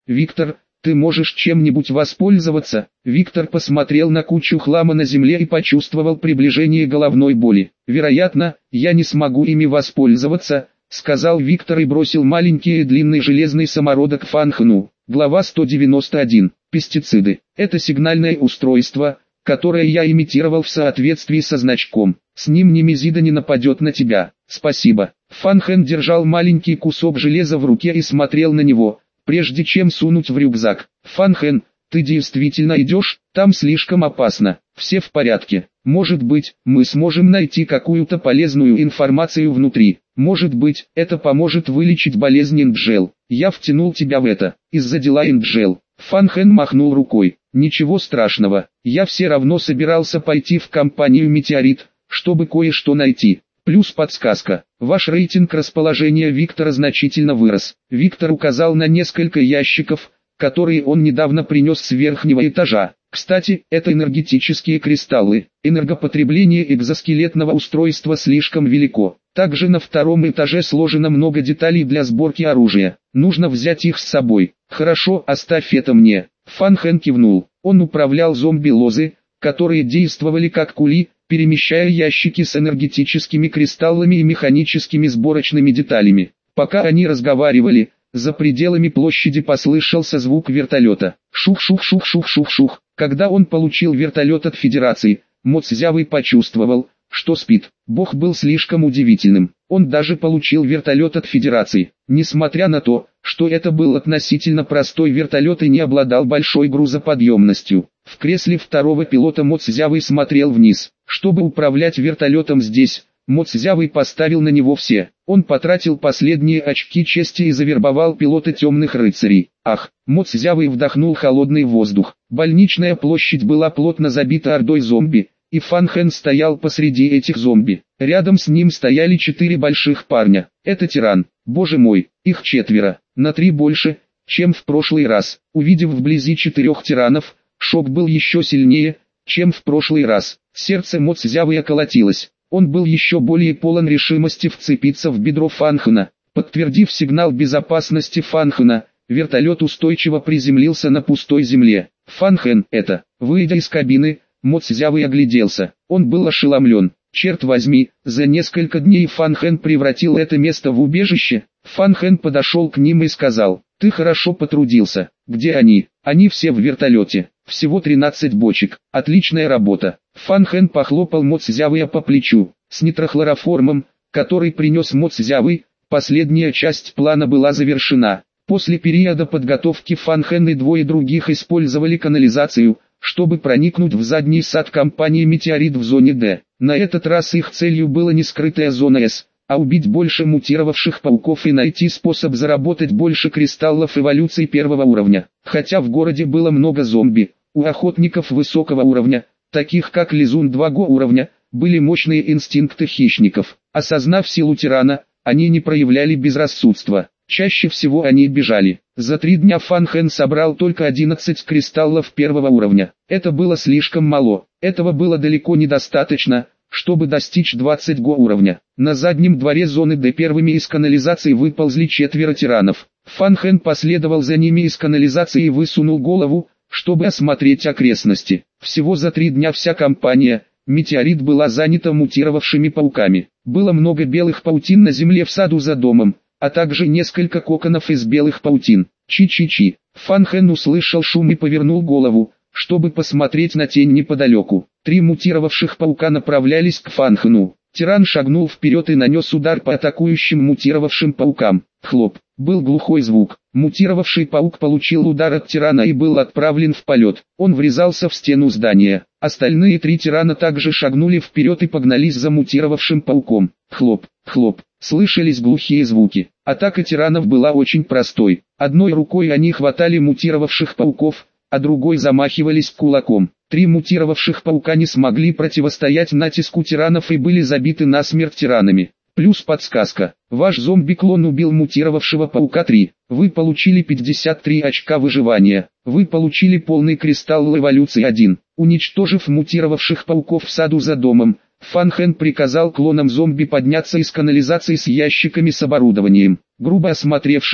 Виктор, ты можешь чем-нибудь воспользоваться? Виктор посмотрел на кучу хлама на земле и почувствовал приближение головной боли. Вероятно, я не смогу ими воспользоваться, сказал Виктор и бросил маленький и длинный железный самородок Фан Хну. Глава 191. Пестициды. Это сигнальное устройство, которое я имитировал в соответствии со значком. С ним немезида не нападет на тебя. Спасибо. Фан Хэн держал маленький кусок железа в руке и смотрел на него, прежде чем сунуть в рюкзак. Фан Хэн, ты действительно идешь? Там слишком опасно. Все в порядке. Может быть, мы сможем найти какую-то полезную информацию внутри. Может быть, это поможет вылечить болезнь Инджел. Я втянул тебя в это, из-за дела Инджел. Фан Хэн махнул рукой. Ничего страшного. Я все равно собирался пойти в компанию «Метеорит», чтобы кое-что найти. Плюс подсказка. Ваш рейтинг расположения Виктора значительно вырос. Виктор указал на несколько ящиков, которые он недавно принес с верхнего этажа. Кстати, это энергетические кристаллы. Энергопотребление экзоскелетного устройства слишком велико. Также на втором этаже сложено много деталей для сборки оружия. Нужно взять их с собой. Хорошо, оставь это мне. Фан Хэн кивнул. Он управлял зомби-лозы, которые действовали как кули, перемещая ящики с энергетическими кристаллами и механическими сборочными деталями. Пока они разговаривали, за пределами площади послышался звук вертолета. Шух-шух-шух-шух-шух-шух. Когда он получил вертолет от Федерации, Мо Цзявый почувствовал, что спит. Бог был слишком удивительным. Он даже получил вертолет от Федерации. Несмотря на то, что это был относительно простой вертолет и не обладал большой грузоподъемностью, в кресле второго пилота Мо Цзявый смотрел вниз. Чтобы управлять вертолетом здесь, Мо Цзявый поставил на него все. Он потратил последние очки чести и завербовал пилота темных рыцарей. Ах, Мо Цзявый вдохнул холодный воздух. Больничная площадь была плотно забита ордой зомби, и Фан Хэн стоял посреди этих зомби. Рядом с ним стояли 4 больших парня. Это тиран. Боже мой, их 4, на 3 больше, чем в прошлый раз. Увидев вблизи 4 тиранов, шок был еще сильнее, чем в прошлый раз. Сердце Мо Цзявыя колотилось. Он был еще более полон решимости вцепиться в бедро Фан Хэна. Подтвердив сигнал безопасности Фан Хэна, вертолет устойчиво приземлился на пустой земле. Фан Хэн, это, выйдя из кабины, Мо Цзявый огляделся. Он был ошеломлен. Черт возьми, за несколько дней Фан Хэн превратил это место в убежище. Фан Хэн подошел к ним и сказал: «Ты хорошо потрудился. Где они?» «Они все в вертолете. Всего 13 бочек. Отличная работа». Фан Хэн похлопал Мо Цзявыя по плечу. С нитрохлороформом, который принес Мо Цзявый, последняя часть плана была завершена. После периода подготовки Фан Хэн и 2 других использовали канализацию, чтобы проникнуть в задний сад компании «Метеорит» в зоне D. На этот раз их целью была не скрытая зона S, а убить больше мутировавших пауков и найти способ заработать больше кристаллов эволюции первого уровня. Хотя в городе было много зомби, у охотников высокого уровня, таких как Лизун 2 уровня, были мощные инстинкты хищников. Осознав силу тирана, они не проявляли безрассудства. Чаще всего они бежали. За 3 дня Фан Хэн собрал только 11 кристаллов первого уровня. Это было слишком мало. Этого было далеко недостаточно, чтобы достичь 20 уровня. На заднем дворе зоны D первыми из канализации выползли 4 тиранов. Фан Хэн последовал за ними из канализации и высунул голову, чтобы осмотреть окрестности. Всего за 3 дня вся компания «Метеорит» была занята мутировавшими пауками. Было много белых паутин на земле в саду за домом, а также несколько коконов из белых паутин. Чи-чи-чи. Фан Хэн услышал шум и повернул голову, чтобы посмотреть на тень неподалеку. 3 мутировавших паука направлялись к Фан Хэну. Тиран шагнул вперед и нанес удар по атакующим мутировавшим паукам. Хлоп. Был глухой звук. Мутировавший паук получил удар от тирана и был отправлен в полет. Он врезался в стену здания. Остальные 3 тирана также шагнули вперед и погнались за мутировавшим пауком. Хлоп, хлоп. Слышались глухие звуки. Атака тиранов была очень простой. Одной рукой они хватали мутировавших пауков, а другой замахивались кулаком. 3 мутировавших паука не смогли противостоять натиску тиранов и были забиты насмерть тиранами. Плюс подсказка. Ваш зомби-клон убил мутировавшего паука 3. Вы получили 53 очка выживания. Вы получили полный кристалл эволюции 1. Уничтожив мутировавших пауков в саду за домом, Фан Хэн приказал клонам зомби подняться из канализации с ящиками с оборудованием. Грубо осмотревшись,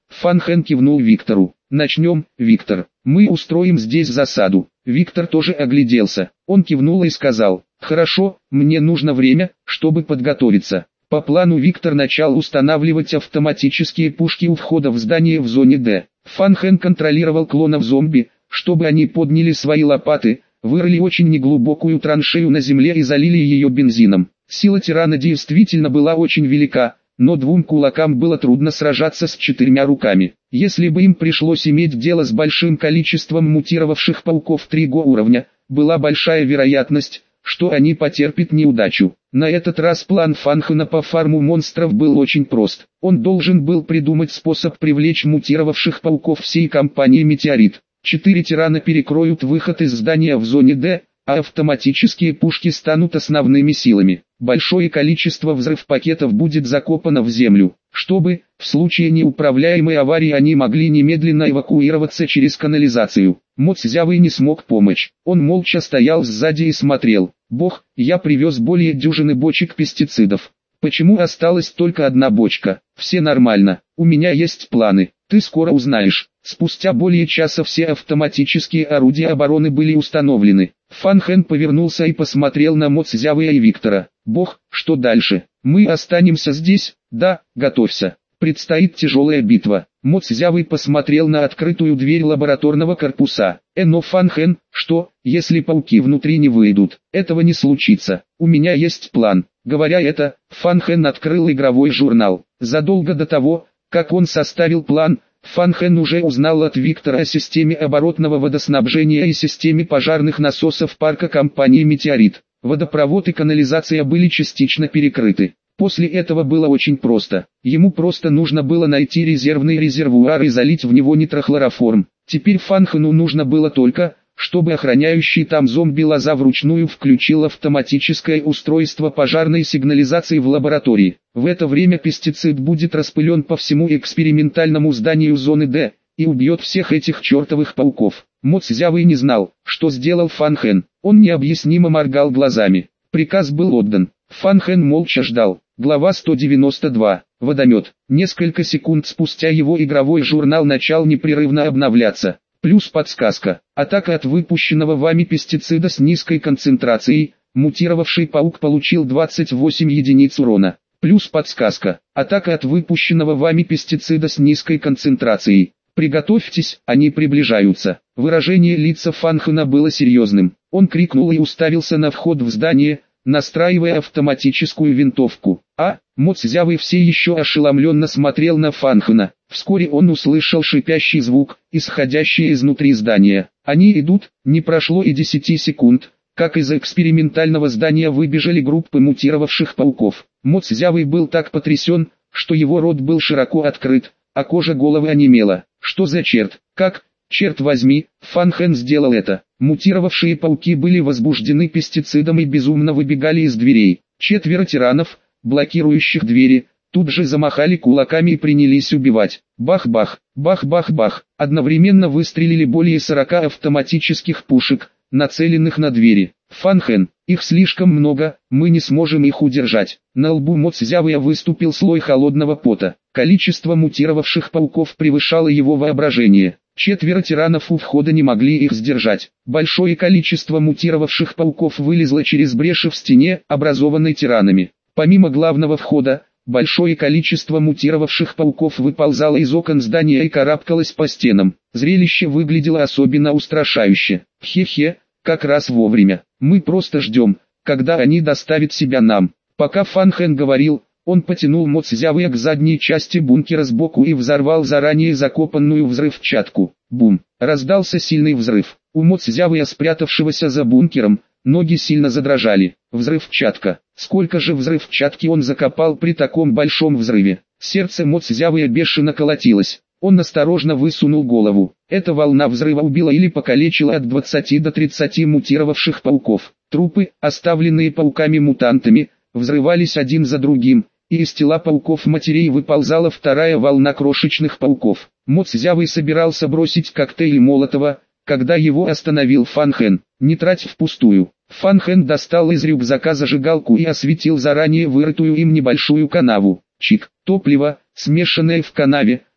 Фан Хэн кивнул Виктору. «Начнем, Виктор. Мы устроим здесь засаду». Виктор тоже огляделся. Он кивнул и сказал: «Хорошо, мне нужно время, чтобы подготовиться». По плану Виктор начал устанавливать автоматические пушки у входа в здание в зоне Д. Фан Хэн контролировал клонов зомби, чтобы они подняли свои лопаты, вырыли очень неглубокую траншею на земле и залили ее бензином. Сила тирана действительно была очень велика, но двум кулакам было трудно сражаться с 4 руками. Если бы им пришлось иметь дело с большим количеством мутировавших пауков 3-го уровня, была большая вероятность, что они потерпят неудачу. На этот раз план Фан Хэна по фарму монстров был очень прост. Он должен был придумать способ привлечь мутировавших пауков всей компании «Метеорит». 4 тирана перекроют выход из здания в зоне Д, а автоматические пушки станут основными силами. Большое количество взрыв-пакетов будет закопано в землю, чтобы, в случае неуправляемой аварии, они могли немедленно эвакуироваться через канализацию. Мо Цзявый не смог помочь. Он молча стоял сзади и смотрел. «Бог, я привез более дюжины бочек пестицидов. Почему осталась только одна бочка? Все нормально. У меня есть планы. Ты скоро узнаешь». Спустя более часа все автоматические орудия обороны были установлены. Фан Хэн повернулся и посмотрел на Мо Цзявыя и Виктора. «Бог, что дальше? Мы останемся здесь?» «Да, готовься. Предстоит тяжелая битва». Мо Цзявый посмотрел на открытую дверь лабораторного корпуса. Но Фан Хэн, что, если пауки внутри не выйдут? Этого не случится. У меня есть план». Говоря это, Фан Хэн открыл игровой журнал. Задолго до того, как он составил план, Фан Хэн уже узнал от Виктора о системе оборотного водоснабжения и системе пожарных насосов парка компании «Метеорит». Водопровод и канализация были частично перекрыты. После этого было очень просто. Ему просто нужно было найти резервный резервуар и залить в него нитрохлороформ. Теперь Фан Хэну нужно было только, чтобы охраняющий там зомби Лоза вручную включил автоматическое устройство пожарной сигнализации в лаборатории. В это время пестицид будет распылен по всему экспериментальному зданию зоны Д и убьет всех этих чертовых пауков. Мо Цзявый не знал, что сделал Фан Хэн. Он необъяснимо моргал глазами. Приказ был отдан. Фан Хэн молча ждал. Глава 192. Водомет. Несколько секунд спустя его игровой журнал начал непрерывно обновляться. Плюс подсказка. Атака от выпущенного вами пестицида с низкой концентрацией. Мутировавший паук получил 28 единиц урона. Плюс подсказка. Атака от выпущенного вами пестицида с низкой концентрацией. Приготовьтесь, они приближаются. Выражение лица Фан Хэна было серьезным. Он крикнул и уставился на вход в здание, настраивая автоматическую винтовку. Мо Цзявый все еще ошеломленно смотрел на Фан Хэна. Вскоре он услышал шипящий звук, исходящий изнутри здания. Они идут. Не прошло и 10 секунд, как из экспериментального здания выбежали группы мутировавших пауков. Мо Цзявый был так потрясен, что его рот был широко открыт, а кожа головы онемела. Что за черт? Как? Черт возьми, Фан Хэн сделал это. Мутировавшие пауки были возбуждены пестицидом и безумно выбегали из дверей. 4 тиранов, блокирующих двери, тут же замахали кулаками и принялись убивать. Бах-бах, бах-бах-бах. Одновременно выстрелили более 40 автоматических пушек, нацеленных на двери. Фан Хэн, их слишком много, мы не сможем их удержать. На лбу Мо Цзявыя выступил слой холодного пота. Количество мутировавших пауков превышало его воображение. 4 тиранов у входа не могли их сдержать. Большое количество мутировавших пауков вылезло через бреши в стене, образованной тиранами. Помимо главного входа, большое количество мутировавших пауков выползало из окон здания и карабкалось по стенам. Зрелище выглядело особенно устрашающе. Хе-хе, как раз вовремя. Мы просто ждем, когда они доставят себя нам. Пока Фан Хэн говорил, он потянул Мо Цзявыя к задней части бункера сбоку и взорвал заранее закопанную взрывчатку. Бум! Раздался сильный взрыв. У Мо Цзявыя, спрятавшегося за бункером, ноги сильно задрожали. Взрывчатка. Сколько же взрывчатки он закопал при таком большом взрыве? Сердце Мо Цзявыя бешено колотилось. Он осторожно высунул голову. Эта волна взрыва убила или покалечила от 20 до 30 мутировавших пауков. Трупы, оставленные пауками-мутантами, взрывались один за другим, и из тела пауков-матерей выползала вторая волна крошечных пауков. Мо Цзявый собирался бросить коктейль Молотова, когда его остановил Фан Хэн. «Не трать впустую». Фан Хэн достал из рюкзака зажигалку и осветил заранее вырытую им небольшую канаву. Чик. Топливо, смешанное в канаве,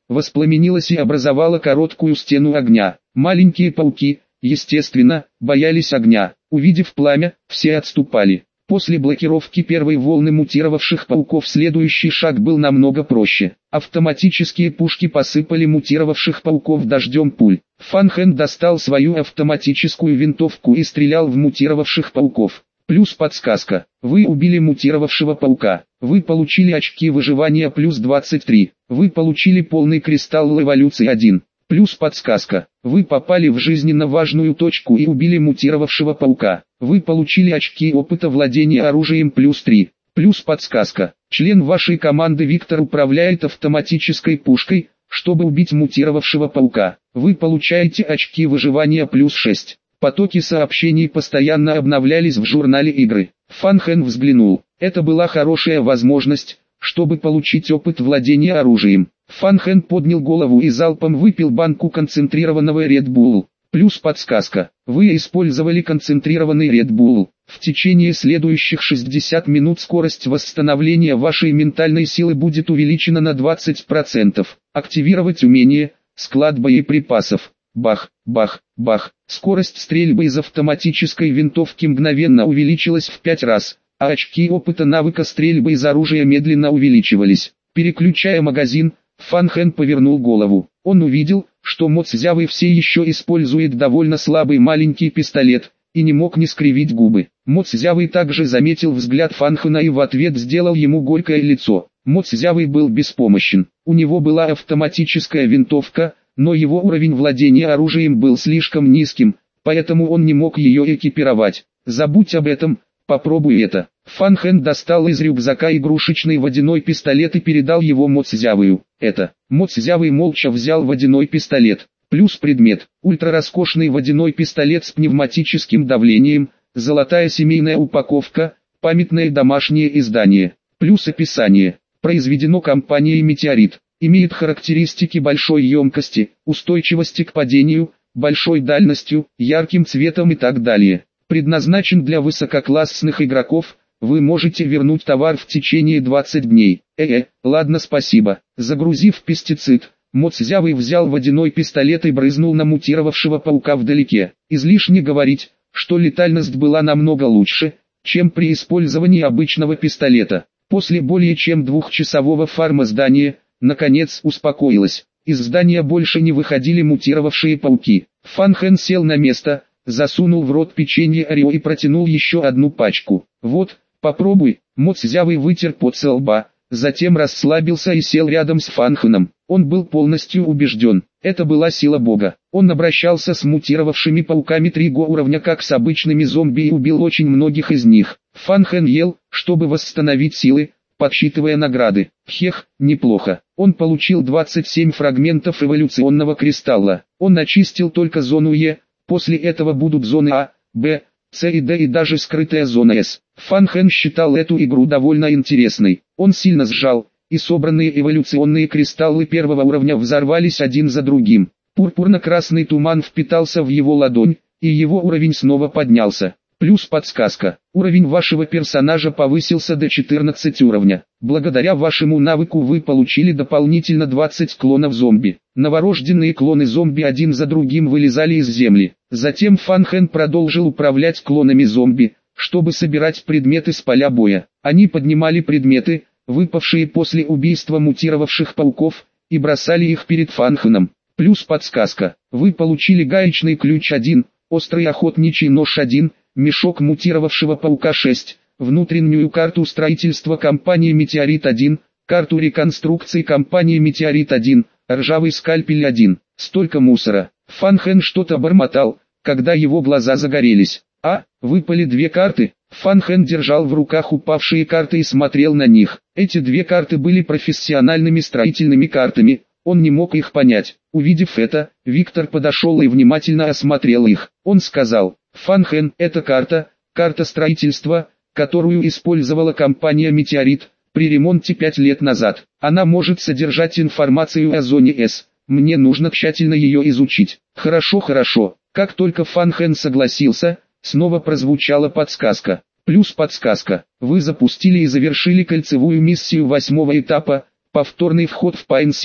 воспламенилась и образовала короткую стену огня. Маленькие пауки, естественно, боялись огня. Увидев пламя, все отступали. После блокировки первой волны мутировавших пауков следующий шаг был намного проще. Автоматические пушки посыпали мутировавших пауков дождем пуль. Фан Хэн достал свою автоматическую винтовку и стрелял в мутировавших пауков. Плюс подсказка. Вы убили мутировавшего паука. Вы получили очки выживания плюс 23. Вы получили полный кристалл эволюции 1. Плюс подсказка. Вы попали в жизненно важную точку и убили мутировавшего паука. Вы получили очки опыта владения оружием плюс 3. Плюс подсказка. Член вашей команды Виктор управляет автоматической пушкой, чтобы убить мутировавшего паука. Вы получаете очки выживания плюс 6. Потоки сообщений постоянно обновлялись в журнале игры. Фан Хэн взглянул. Это была хорошая возможность, чтобы получить опыт владения оружием. Фан Хэн поднял голову и залпом выпил банку концентрированного Red Bull. Плюс подсказка. Вы использовали концентрированный Red Bull. В течение следующих 60 минут скорость восстановления вашей ментальной силы будет увеличена на 20%. Активировать умение «Склад боеприпасов». Бах, бах, бах. Скорость стрельбы из автоматической винтовки мгновенно увеличилась в 5 раз, а очки опыта навыка стрельбы из оружия медленно увеличивались. Переключая магазин, Фан Хэн повернул голову. Он увидел, что Мо Цзявый все еще использует довольно слабый маленький пистолет, и не мог не скривить губы. Мо Цзявый также заметил взгляд Фан Хэна и в ответ сделал ему горькое лицо. Мо Цзявый был беспомощен. У него была автоматическая винтовка, но его уровень владения оружием был слишком низким, поэтому он не мог ее экипировать. Забудь об этом, попробуй это. Фан Хэн достал из рюкзака игрушечный водяной пистолет и передал его Мо Цзявую. Это. Мо Цзявый молча взял водяной пистолет. Плюс предмет. Ультрароскошный водяной пистолет с пневматическим давлением, золотая семейная упаковка, памятное домашнее издание. Плюс описание. Произведено компанией «Метеорит». Имеет характеристики большой емкости, устойчивости к падению, большой дальностью, ярким цветом и так далее. Предназначен для высококлассных игроков, вы можете вернуть товар в течение 20 дней. Ладно, спасибо. Загрузив пестицид, Мо Цзявый взял водяной пистолет и брызнул на мутировавшего паука вдалеке. Излишне говорить, что летальность была намного лучше, чем при использовании обычного пистолета. После более чем двухчасового фарма здания, наконец успокоилась. Из здания больше не выходили мутировавшие пауки. Фан Хэн сел на место, засунул в рот печенье Орео и протянул еще одну пачку. Вот, попробуй. Мо Цзявый вытер пот со лба, затем расслабился и сел рядом с Фан Хэном. Он был полностью убежден, это была сила Бога. Он обращался с мутировавшими пауками 3 уровня как с обычными зомби и убил очень многих из них. Фан Хэн ел, чтобы восстановить силы, подсчитывая награды. Хех, неплохо. Он получил 27 фрагментов эволюционного кристалла. Он очистил только зону Е, после этого будут зоны А, Б, С и Д и даже скрытая зона С. Фан Хэн считал эту игру довольно интересной. Он сильно сжал, и собранные эволюционные кристаллы первого уровня взорвались один за другим. Пурпурно-красный туман впитался в его ладонь, и его уровень снова поднялся. Плюс подсказка. Уровень вашего персонажа повысился до 14 уровня. Благодаря вашему навыку вы получили дополнительно 20 клонов зомби. Новорожденные клоны зомби один за другим вылезали из земли. Затем Фан Хэн продолжил управлять клонами зомби, чтобы собирать предметы с поля боя. Они поднимали предметы, выпавшие после убийства мутировавших пауков, и бросали их перед Фан Хэном. Плюс подсказка. Вы получили гаечный ключ 1, острый охотничий нож 1, мешок мутировавшего паука 6, внутреннюю карту строительства компании «Метеорит 1», карту реконструкции компании «Метеорит 1», ржавый скальпель 1. Столько мусора. Фан Хэн что-то бормотал, когда его глаза загорелись. Выпали 2 карты. Фан Хэн держал в руках упавшие карты и смотрел на них. Эти 2 карты были профессиональными строительными картами. Он не мог их понять. Увидев это, Виктор подошел и внимательно осмотрел их. Он сказал: «Фан Хэн, это карта строительства, которую использовала компания «Метеорит» при ремонте 5 лет назад. Она может содержать информацию о зоне С. Мне нужно тщательно ее изучить». Хорошо. Как только Фан Хэн согласился, снова прозвучала подсказка. Плюс подсказка. Вы запустили и завершили кольцевую миссию 8-го этапа, повторный вход в Пайн-Сити.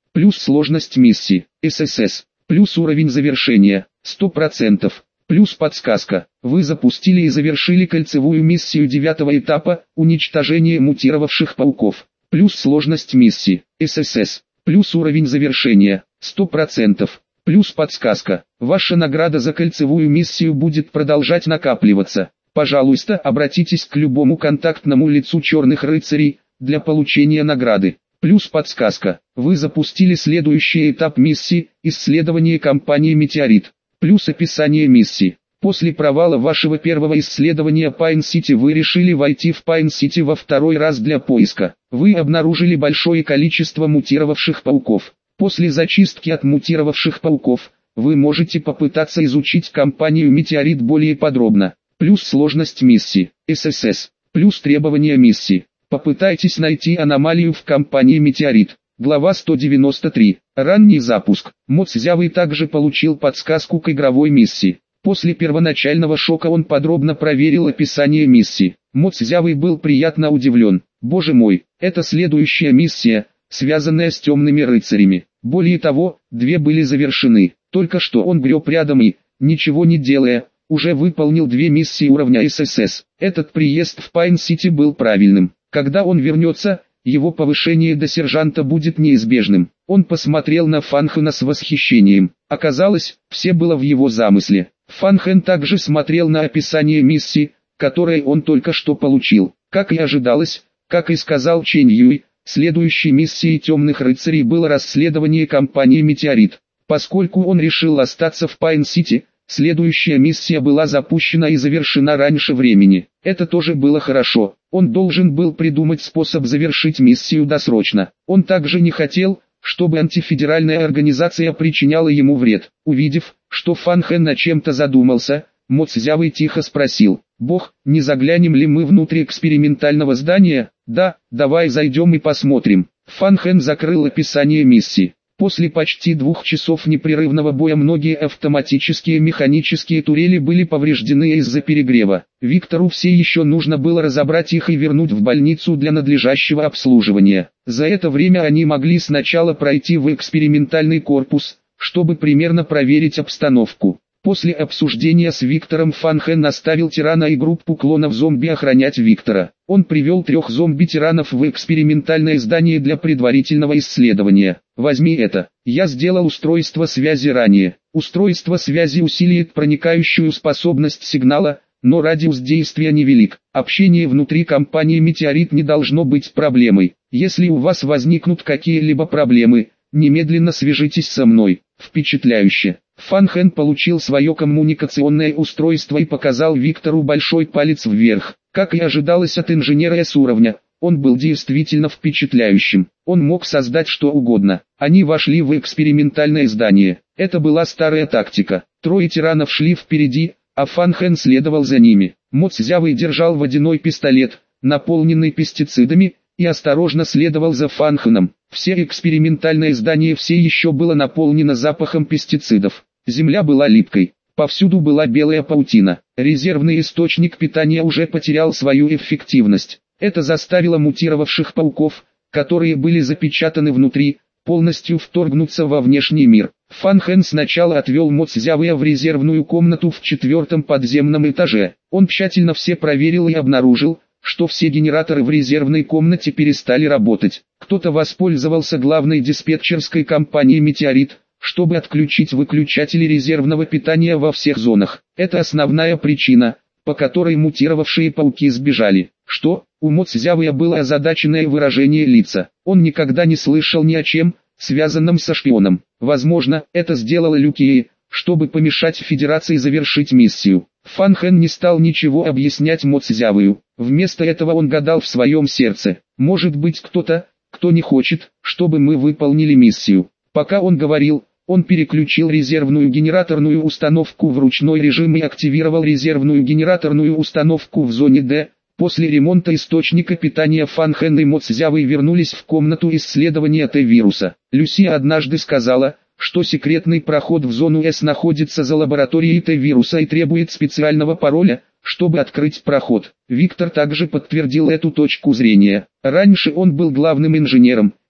плюс сложность миссии, ССС, плюс уровень завершения, 100%, плюс подсказка. Вы запустили и завершили кольцевую миссию 9 этапа, уничтожение мутировавших пауков, плюс сложность миссии, ССС, плюс уровень завершения, 100%, плюс подсказка. Ваша награда за кольцевую миссию будет продолжать накапливаться. Пожалуйста, обратитесь к любому контактному лицу черных рыцарей для получения награды. Плюс подсказка. Вы запустили следующий этап миссии «Исследование компании Метеорит». Плюс описание миссии. После провала вашего первого исследования Пайн-Сити вы решили войти в Пайн-Сити во второй раз для поиска. Вы обнаружили большое количество мутировавших пауков. После зачистки от мутировавших пауков, вы можете попытаться изучить компанию Метеорит более подробно. Плюс сложность миссии, ССС, плюс требования миссии. Попытайтесь найти аномалию в компании Метеорит. Глава 193. Ранний запуск. Моцзявый также получил подсказку к игровой миссии. После первоначального шока он подробно проверил описание миссии. Моцзявый был приятно удивлен. Боже мой, это следующая миссия, связанная с темными рыцарями. Более того, 2 были завершены. Только что он греб рядом и, ничего не делая, уже выполнил 2 миссии уровня ССС. Этот приезд в Пайн-Сити был правильным. Когда он вернется, его повышение до сержанта будет неизбежным. Он посмотрел на Фан Хэна с восхищением. Оказалось, все было в его замысле. Фан Хэн также смотрел на описание миссии, которое он только что получил. Как и ожидалось, как и сказал Чэнь Юй, следующей миссией темных рыцарей было расследование компании Метеорит. Поскольку он решил остаться в Пайн-Сити, следующая миссия была запущена и завершена раньше времени. Это тоже было хорошо. Он должен был придумать способ завершить миссию досрочно. Он также не хотел, чтобы антифедеральная организация причиняла ему вред. Увидев, что Фан Хэн над чем-то задумался, Моцзявый тихо спросил: «Бог, не заглянем ли мы внутрь экспериментального здания?» «Да, давай зайдем и посмотрим». Фан Хэн закрыл описание миссии. После почти 2 часов непрерывного боя многие автоматические механические турели были повреждены из-за перегрева. Виктору все еще нужно было разобрать их и вернуть в больницу для надлежащего обслуживания. За это время они могли сначала пройти в экспериментальный корпус, чтобы примерно проверить обстановку. После обсуждения с Виктором Фан Хэн оставил тирана и группу клонов-зомби охранять Виктора. Он привел 3 зомби-тиранов в экспериментальное здание для предварительного исследования. «Возьми это. Я сделал устройство связи ранее. Устройство связи усилит проникающую способность сигнала, но радиус действия невелик. Общение внутри компании Метеорит не должно быть проблемой. Если у вас возникнут какие-либо проблемы, немедленно свяжитесь со мной». Впечатляюще. Фан Хэн получил свое коммуникационное устройство и показал Виктору большой палец вверх. Как и ожидалось от инженера С-уровня, он был действительно впечатляющим. Он мог создать что угодно. Они вошли в экспериментальное здание. Это была старая тактика. 3 тиранов шли впереди, а Фан Хэн следовал за ними. Моцзявый держал водяной пистолет, наполненный пестицидами, и осторожно следовал за Фан Хэном. Все экспериментальное здание все еще было наполнено запахом пестицидов. Земля была липкой. Повсюду была белая паутина. Резервный источник питания уже потерял свою эффективность. Это заставило мутировавших пауков, которые были запечатаны внутри, полностью вторгнуться во внешний мир. Фан Хэн сначала отвел Моцзявыя в резервную комнату в 4-м подземном этаже. Он тщательно все проверил и обнаружил, что все генераторы в резервной комнате перестали работать. Кто-то воспользовался главной диспетчерской компанией «Метеорит», чтобы отключить выключатели резервного питания во всех зонах. Это основная причина, по которой мутировавшие пауки сбежали. Что? У Моцзявыя было озадаченное выражение лица. Он никогда не слышал ни о чем, связанном со шпионом. Возможно, это сделала Люкия, чтобы помешать Федерации завершить миссию. Фан Хэн не стал ничего объяснять Моцзявыю. Вместо этого он гадал в своем сердце. Может быть кто-то, кто не хочет, чтобы мы выполнили миссию. Пока он говорил, он переключил резервную генераторную установку в ручной режим и активировал резервную генераторную установку в зоне D. После ремонта источника питания Фан Хэн и Моцзявый вернулись в комнату исследования Т-вируса. Люси однажды сказала, что секретный проход в зону С находится за лабораторией Т-вируса и требует специального пароля, чтобы открыть проход. Виктор также подтвердил эту точку зрения. Раньше он был главным инженером,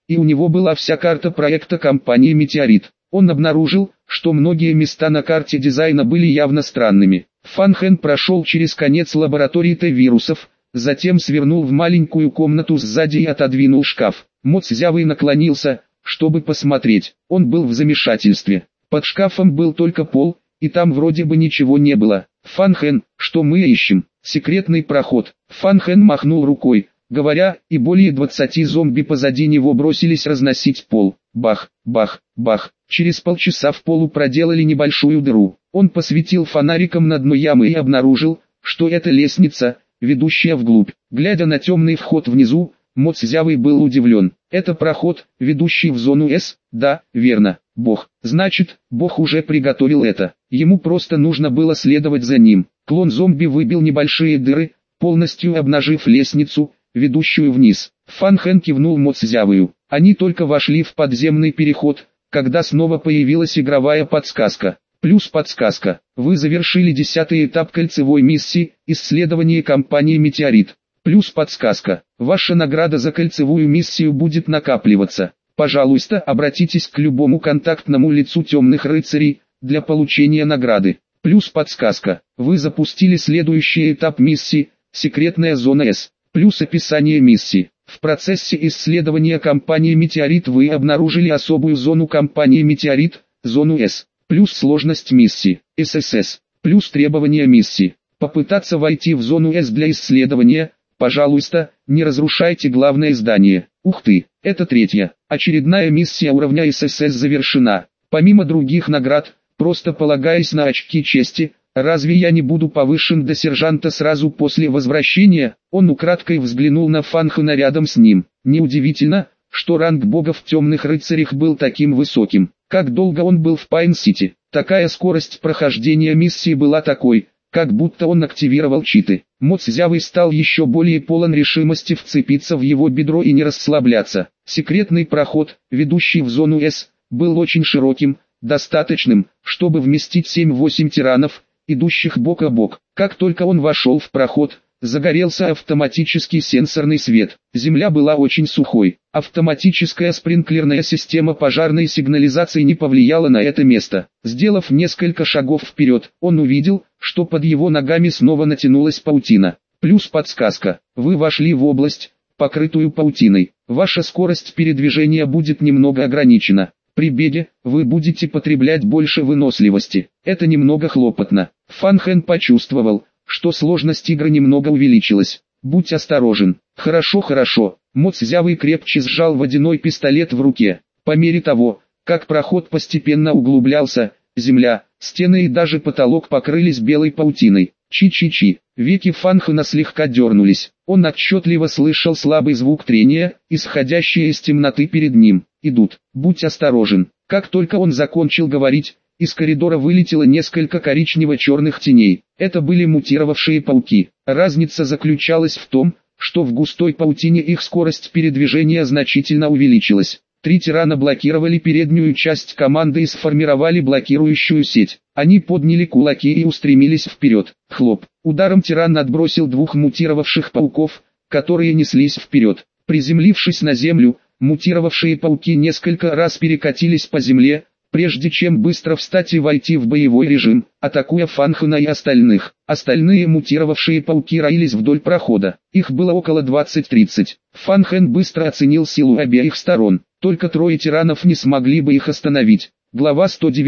и у него была вся карта проекта компании «Метеорит». Он обнаружил, что многие места на карте дизайна были явно странными. Фан Хэн прошел через конец лаборатории Т-вирусов, затем свернул в маленькую комнату сзади и отодвинул шкаф. Мо Цзявый наклонился, чтобы посмотреть. Он был в замешательстве. Под шкафом был только пол, и там вроде бы ничего не было. «Фан Хэн, что мы ищем?» «Секретный проход». Фан Хэн махнул рукой, говоря, и более 20 зомби позади него бросились разносить пол. Бах, бах, бах. Через полчаса в полу проделали небольшую дыру. Он посветил фонариком на дно ямы и обнаружил, что это лестница, ведущая вглубь. Глядя на темный вход внизу, Мо Цзявый был удивлен. Это проход, ведущий в зону С? Да, верно. Бог. Значит, Бог уже приготовил это. Ему просто нужно было следовать за ним. Клон зомби выбил небольшие дыры, полностью обнажив лестницу, ведущую вниз. Фан Хэн кивнул Мо Цзявую. Они только вошли в подземный переход, когда снова появилась игровая подсказка. Плюс подсказка. Вы завершили 10-й этап кольцевой миссии «Исследование компании «Метеорит». Плюс подсказка. Ваша награда за кольцевую миссию будет накапливаться. Пожалуйста, обратитесь к любому контактному лицу темных рыцарей для получения награды. Плюс подсказка. Вы запустили следующий этап миссии «Секретная зона С». Плюс описание миссии. В процессе исследования компании «Метеорит» вы обнаружили особую зону компании «Метеорит», зону С. Плюс сложность миссии, ССС. Плюс требования миссии. Попытаться войти в зону С для исследования. Пожалуйста, не разрушайте главное здание. Ух ты, это третья. Очередная миссия уровня ССС завершена. Помимо других наград, просто полагаясь на очки чести, разве я не буду повышен до сержанта сразу после возвращения? Он украдкой взглянул на Фан Хэна рядом с ним. Неудивительно, что ранг бога в темных рыцарях был таким высоким. Как долго он был в Пайн-Сити? Такая скорость прохождения миссии была такой, как будто он активировал читы. Мо Цзявый стал еще более полон решимости вцепиться в его бедро и не расслабляться. Секретный проход, ведущий в зону С, был очень широким, достаточным, чтобы вместить 7-8 тиранов, идущих бок о бок. Как только он вошел в проход, загорелся автоматический сенсорный свет. Земля была очень сухой. Автоматическая спринклерная система пожарной сигнализации не повлияла на это место. Сделав несколько шагов вперед, он увидел, что под его ногами снова натянулась паутина. Плюс подсказка. Вы вошли в область, покрытую паутиной. Ваша скорость передвижения будет немного ограничена. При беге, вы будете потреблять больше выносливости. Это немного хлопотно. Фан Хэн почувствовал, что сложность игры немного увеличилась. Будь осторожен. Хорошо, хорошо. Мо Цзявый крепче сжал водяной пистолет в руке. По мере того, как проход постепенно углублялся, земля, стены и даже потолок покрылись белой паутиной. Чи-чи-чи. Веки Фан Хэна слегка дернулись. Он отчетливо слышал слабый звук трения, исходящий из темноты перед ним. Идут. Будь осторожен. Как только он закончил говорить, из коридора вылетело несколько коричнево-черных теней. Это были мутировавшие пауки. Разница заключалась в том, что в густой паутине их скорость передвижения значительно увеличилась. 3 тирана блокировали переднюю часть команды и сформировали блокирующую сеть. Они подняли кулаки и устремились вперед. Хлоп. Ударом тиран отбросил 2 мутировавших пауков, которые неслись вперед. Приземлившись на землю, мутировавшие пауки несколько раз перекатились по земле, прежде чем быстро встать и войти в боевой режим, атакуя Фан Хэна и остальных. Остальные мутировавшие пауки роились вдоль прохода. Их было около 20-30. Фан Хэн быстро оценил силу обеих сторон. Только 3 тиранов не смогли бы их остановить. Глава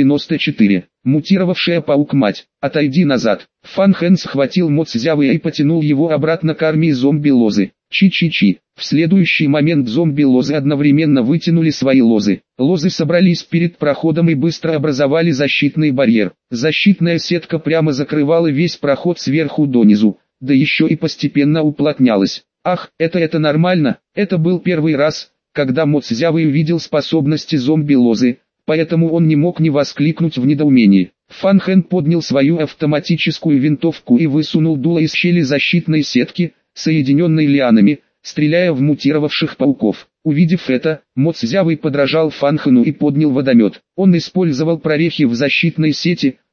194. Мутировавшая паук-мать. Отойди назад. Фан Хэн схватил Мо Цзявыя и потянул его обратно к армии зомби-лозы. Чи-чи-чи. В следующий момент зомби-лозы одновременно вытянули свои лозы. Лозы собрались перед проходом и быстро образовали защитный барьер. Защитная сетка прямо закрывала весь проход сверху донизу, да еще и постепенно уплотнялась. Ах, это нормально. Это был первый раз, когда Мо Цзявый увидел способности зомби-лозы, поэтому он не мог не воскликнуть в недоумении. Фан Хэн поднял свою автоматическую винтовку и высунул дуло из щели защитной сетки, соединенной лианами, стреляя в мутировавших пауков. Увидев это, Мо Цзявый подражал Фан Хэну и поднял водомет. Он использовал прорехи в защитной сети,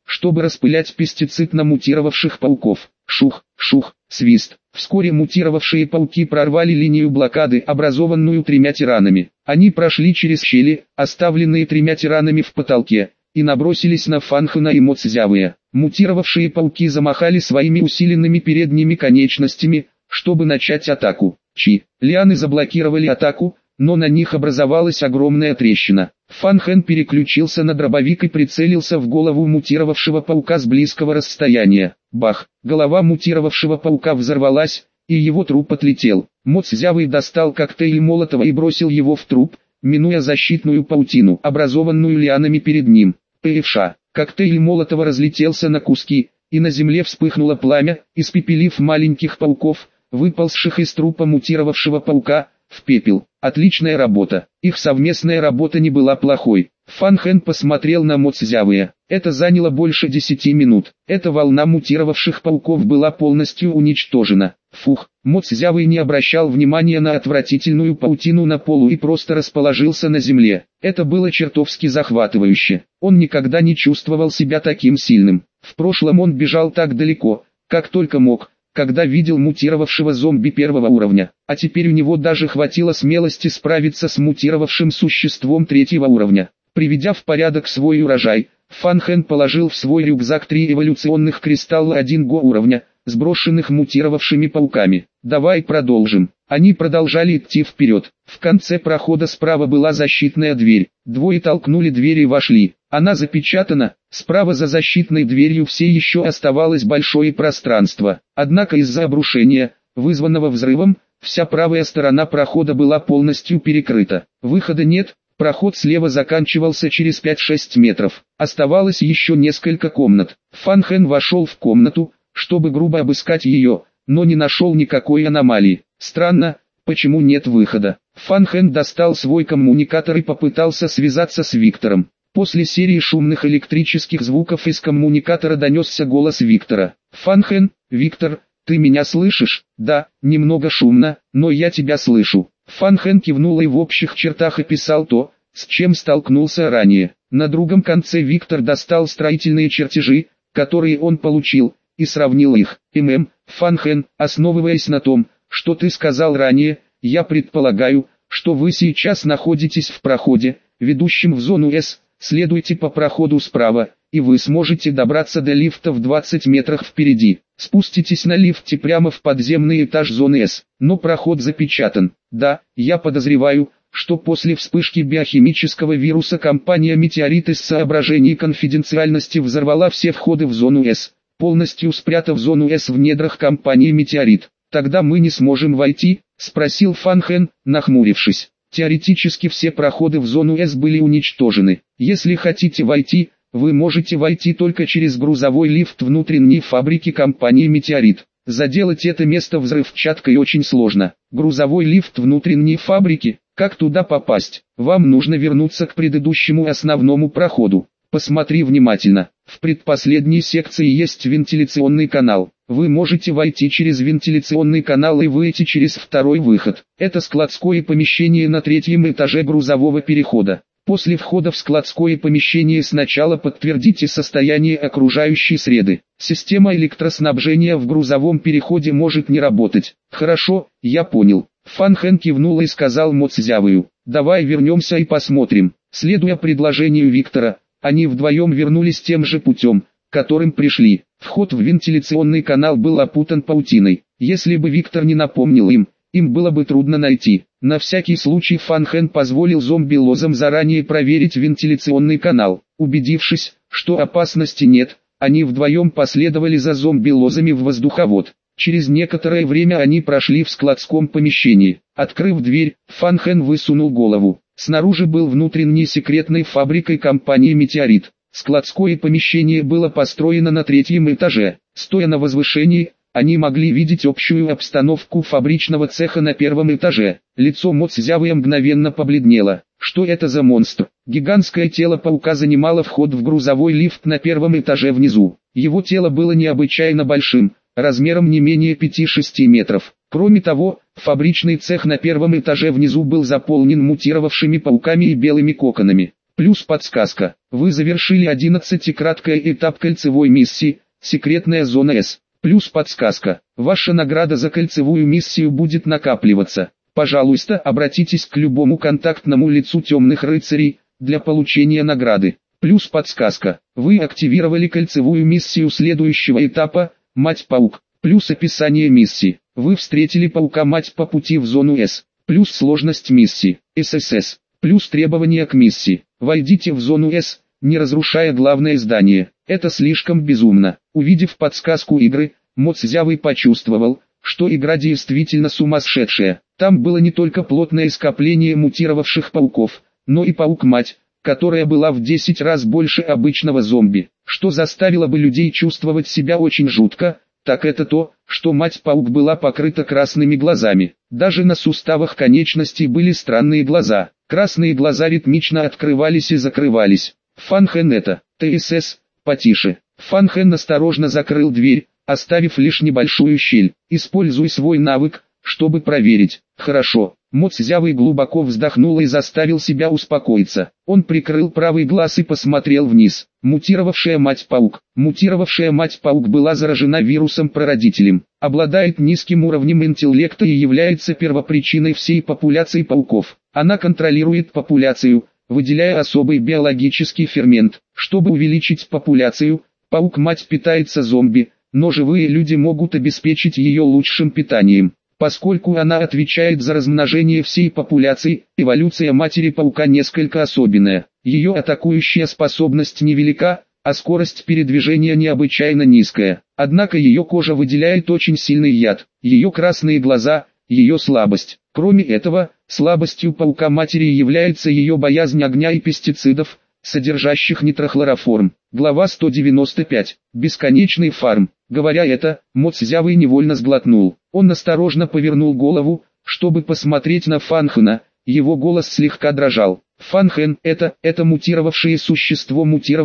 чтобы распылять пестицид на мутировавших пауков. Шух, шух, свист. Вскоре мутировавшие пауки прорвали линию блокады, образованную 3 тиранами. Они прошли через щели, оставленные 3 тиранами в потолке, и набросились на Фанхена и Моцзявыя. Мутировавшие пауки замахали своими усиленными передними конечностями, чтобы начать атаку. Лианы заблокировали атаку, но на них образовалась огромная трещина. Фанхен переключился на дробовик и прицелился в голову мутировавшего паука с близкого расстояния. Бах! Голова мутировавшего паука взорвалась, и его труп отлетел. Моцзявый достал коктейль Молотова и бросил его в труп, минуя защитную паутину, образованную лианами перед ним. ПФШ. Коктейль Молотова разлетелся на куски, и на земле вспыхнуло пламя, испепелив маленьких пауков, выползших из трупа мутировавшего паука, в пепел. Отличная работа. Их совместная работа не была плохой. Фанхен посмотрел на Моцзявыя. Это заняло больше 10 минут. Эта волна мутировавших пауков была полностью уничтожена. Фух. Моцзявый не обращал внимания на отвратительную паутину на полу и просто расположился на земле. Это было чертовски захватывающе. Он никогда не чувствовал себя таким сильным. В прошлом он бежал так далеко, как только мог, когда видел мутировавшего зомби 1-го уровня, а теперь у него даже хватило смелости справиться с мутировавшим существом 3-го уровня. Приведя в порядок свой урожай, Фанхен положил в свой рюкзак 3 эволюционных кристалла 1-го уровня, сброшенных мутировавшими пауками. «Давай продолжим». Они продолжали идти вперед. В конце прохода справа была защитная дверь. Двое толкнули дверь и вошли. Она запечатана, справа за защитной дверью все еще оставалось большое пространство. Однако из-за обрушения, вызванного взрывом, вся правая сторона прохода была полностью перекрыта. Выхода нет, проход слева заканчивался через 5-6 метров. Оставалось еще несколько комнат. Фанхен вошел в комнату, чтобы грубо обыскать ее, но не нашел никакой аномалии. Странно, почему нет выхода. Фанхен достал свой коммуникатор и попытался связаться с Виктором. После серии шумных электрических звуков из коммуникатора донесся голос Виктора. «Фанхен, Виктор, ты меня слышишь?» «Да, немного шумно, но я тебя слышу». Фанхен кивнул и в общих чертах описал то, с чем столкнулся ранее. На другом конце Виктор достал строительные чертежи, которые он получил, и сравнил их. Фанхен, основываясь на том, что ты сказал ранее, я предполагаю, что вы сейчас находитесь в проходе, ведущем в зону С. Следуйте по проходу справа, и вы сможете добраться до лифта в 20 метрах впереди. Спуститесь на лифте прямо в подземный этаж зоны С, но проход запечатан. Да, я подозреваю, что после вспышки биохимического вируса компания «Метеорит» из соображений конфиденциальности взорвала все входы в зону С, полностью спрятав зону С в недрах компании «Метеорит». «Тогда мы не сможем войти?» – спросил Фанхен, нахмурившись. Теоретически все проходы в зону С были уничтожены. Если хотите войти, вы можете войти только через грузовой лифт внутренней фабрики компании «Метеорит». Заделать это место взрывчаткой очень сложно. Грузовой лифт внутренней фабрики, как туда попасть? Вам нужно вернуться к предыдущему основному проходу. Посмотри внимательно. В предпоследней секции есть вентиляционный канал. Вы можете войти через вентиляционный канал и выйти через второй выход. Это складское помещение на 3-м этаже грузового перехода. После входа в складское помещение сначала подтвердите состояние окружающей среды. Система электроснабжения в грузовом переходе может не работать. Хорошо, я понял. Фанхен кивнул и сказал Моцзявыю: «Давай вернемся и посмотрим». Следуя предложению Виктора, они вдвоем вернулись тем же путем, которым пришли. Вход в вентиляционный канал был опутан паутиной. Если бы Виктор не напомнил им было бы трудно найти. На всякий случай Фанхен позволил зомби-лозам заранее проверить вентиляционный канал. Убедившись, что опасности нет, они вдвоем последовали за зомби-лозами в воздуховод. Через некоторое время они прошли в складском помещении. Открыв дверь, Фанхен высунул голову. Снаружи был внутренней секретной фабрикой компании «Метеорит». Складское помещение было построено на 3-м этаже. Стоя на возвышении, они могли видеть общую обстановку фабричного цеха на 1-м этаже. Лицо Моцзявыя мгновенно побледнело. Что это за монстр? Гигантское тело паука занимало вход в грузовой лифт на 1-м этаже внизу. Его тело было необычайно большим, размером не менее 5-6 метров. Кроме того, фабричный цех на 1-м этаже внизу был заполнен мутировавшими пауками и белыми коконами. Плюс подсказка. Вы завершили 11-краткий этап кольцевой миссии, секретная зона С. Плюс подсказка. Ваша награда за кольцевую миссию будет накапливаться. Пожалуйста, обратитесь к любому контактному лицу темных рыцарей для получения награды. Плюс подсказка. Вы активировали кольцевую миссию следующего этапа, Мать-паук. Плюс описание миссии. Вы встретили паука-мать по пути в зону С. Плюс сложность миссии, ССС. Плюс требования к миссии. Войдите в зону С, не разрушая главное здание. Это слишком безумно. Увидев подсказку игры, Моцзявый почувствовал, что игра действительно сумасшедшая. Там было не только плотное скопление мутировавших пауков, но и паук-мать, которая была в 10 раз больше обычного зомби. Что заставило бы людей чувствовать себя очень жутко, так это то, что мать-паук была покрыта красными глазами. Даже на суставах конечностей были странные глаза. Красные глаза ритмично открывались и закрывались. Фанхен это, ТСС, потише. Фанхен осторожно закрыл дверь, оставив лишь небольшую щель. Используй свой навык, чтобы проверить. Хорошо. Моцзявый глубоко вздохнул и заставил себя успокоиться. Он прикрыл правый глаз и посмотрел вниз. Мутировавшая мать-паук. Мутировавшая мать-паук была заражена вирусом-прародителем, обладает низким уровнем интеллекта и является первопричиной всей популяции пауков. Она контролирует популяцию, выделяя особый биологический фермент. Чтобы увеличить популяцию, паук-мать питается зомби, но живые люди могут обеспечить ее лучшим питанием. Поскольку она отвечает за размножение всей популяции, эволюция матери-паука несколько особенная. Ее атакующая способность невелика, а скорость передвижения необычайно низкая. Однако ее кожа выделяет очень сильный яд, ее красные глаза, ее слабость. Кроме этого, слабостью паука-матери является ее боязнь огня и пестицидов, содержащих нитрохлороформ. Глава 195. Бесконечный фарм. Говоря это, Моцзявый невольно сглотнул. Он осторожно повернул голову, чтобы посмотреть на Фанхена. Его голос слегка дрожал. Фанхен — это мутировавшее существо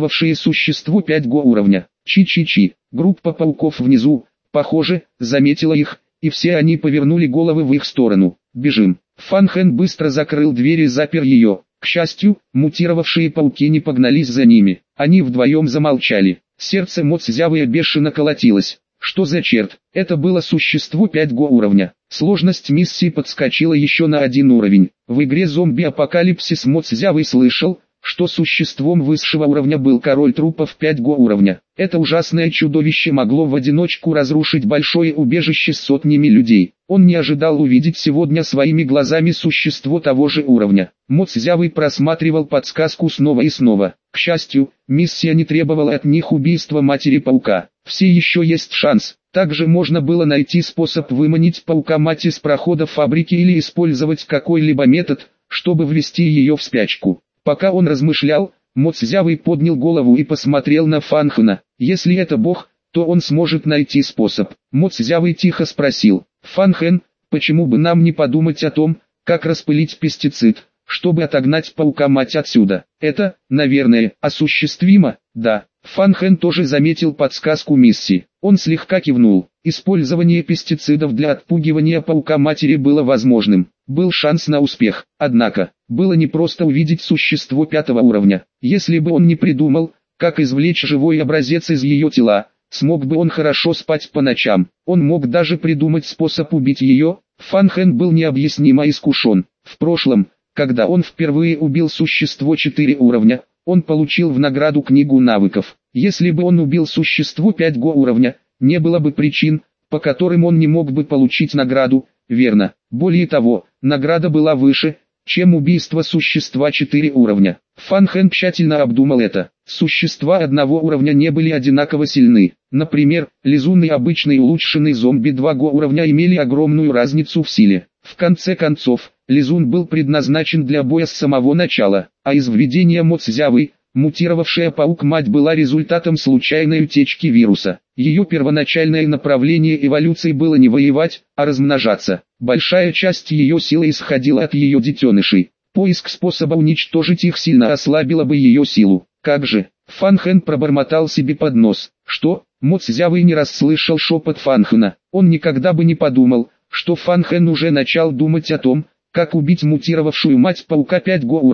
5Го уровня. Чи-чи-чи. Группа пауков внизу, похоже, заметила их, и все они повернули головы в их сторону. Бежим. Фанхен быстро закрыл дверь и запер ее. К счастью, мутировавшие пауки не погнались за ними. Они вдвоем замолчали. Сердце Моцзявы бешено колотилось. Что за черт? Это было существо 5Го уровня. Сложность миссии подскочила еще на 1 уровень. В игре «Зомби-апокалипсис» Моцзявый слышал, что существом высшего уровня был король трупов 5Го уровня. Это ужасное чудовище могло в одиночку разрушить большое убежище с сотнями людей. Он не ожидал увидеть сегодня своими глазами существо того же уровня. Моцзявый просматривал подсказку снова и снова. К счастью, миссия не требовала от них убийства матери-паука. Все еще есть шанс. Также можно было найти способ выманить паука-мать из прохода фабрики или использовать какой-либо метод, чтобы ввести ее в спячку. Пока он размышлял, Моцзявый поднял голову и посмотрел на Фанхена. Если это бог, то он сможет найти способ. Моцзявый тихо спросил: «Фанхен, почему бы нам не подумать о том, как распылить пестицид, чтобы отогнать паука-мать отсюда? Это, наверное, осуществимо?» «Да». Фанхен тоже заметил подсказку миссии. Он слегка кивнул. Использование пестицидов для отпугивания паука-матери было возможным. Был шанс на успех. Однако, было непросто увидеть существо 5-го уровня. Если бы он не придумал, как извлечь живой образец из ее тела, смог бы он хорошо спать по ночам. Он мог даже придумать способ убить ее. Фанхен был необъяснимо искушен. В прошлом, когда он впервые убил существо 4 уровня, он получил в награду книгу навыков. Если бы он убил существо 5Го уровня, не было бы причин, по которым он не мог бы получить награду, верно. Более того, награда была выше, чем убийство существа 4 уровня. Фанхен тщательно обдумал это. Существа 1 уровня не были одинаково сильны. Например, лизун и обычный улучшенный зомби 2Го уровня имели огромную разницу в силе. В конце концов, лизун был предназначен для боя с самого начала, а из введения Моцзявы, мутировавшая паук-мать была результатом случайной утечки вируса. Ее первоначальное направление эволюции было не воевать, а размножаться. Большая часть ее силы исходила от ее детенышей. Поиск способа уничтожить их сильно ослабило бы ее силу. Как же? Фанхен пробормотал себе под нос. Что? Моцзявый не расслышал шепот Фанхена. Он никогда бы не подумал, что Фанхен уже начал думать о том, как убить мутировавшую мать паука 5Го уровня,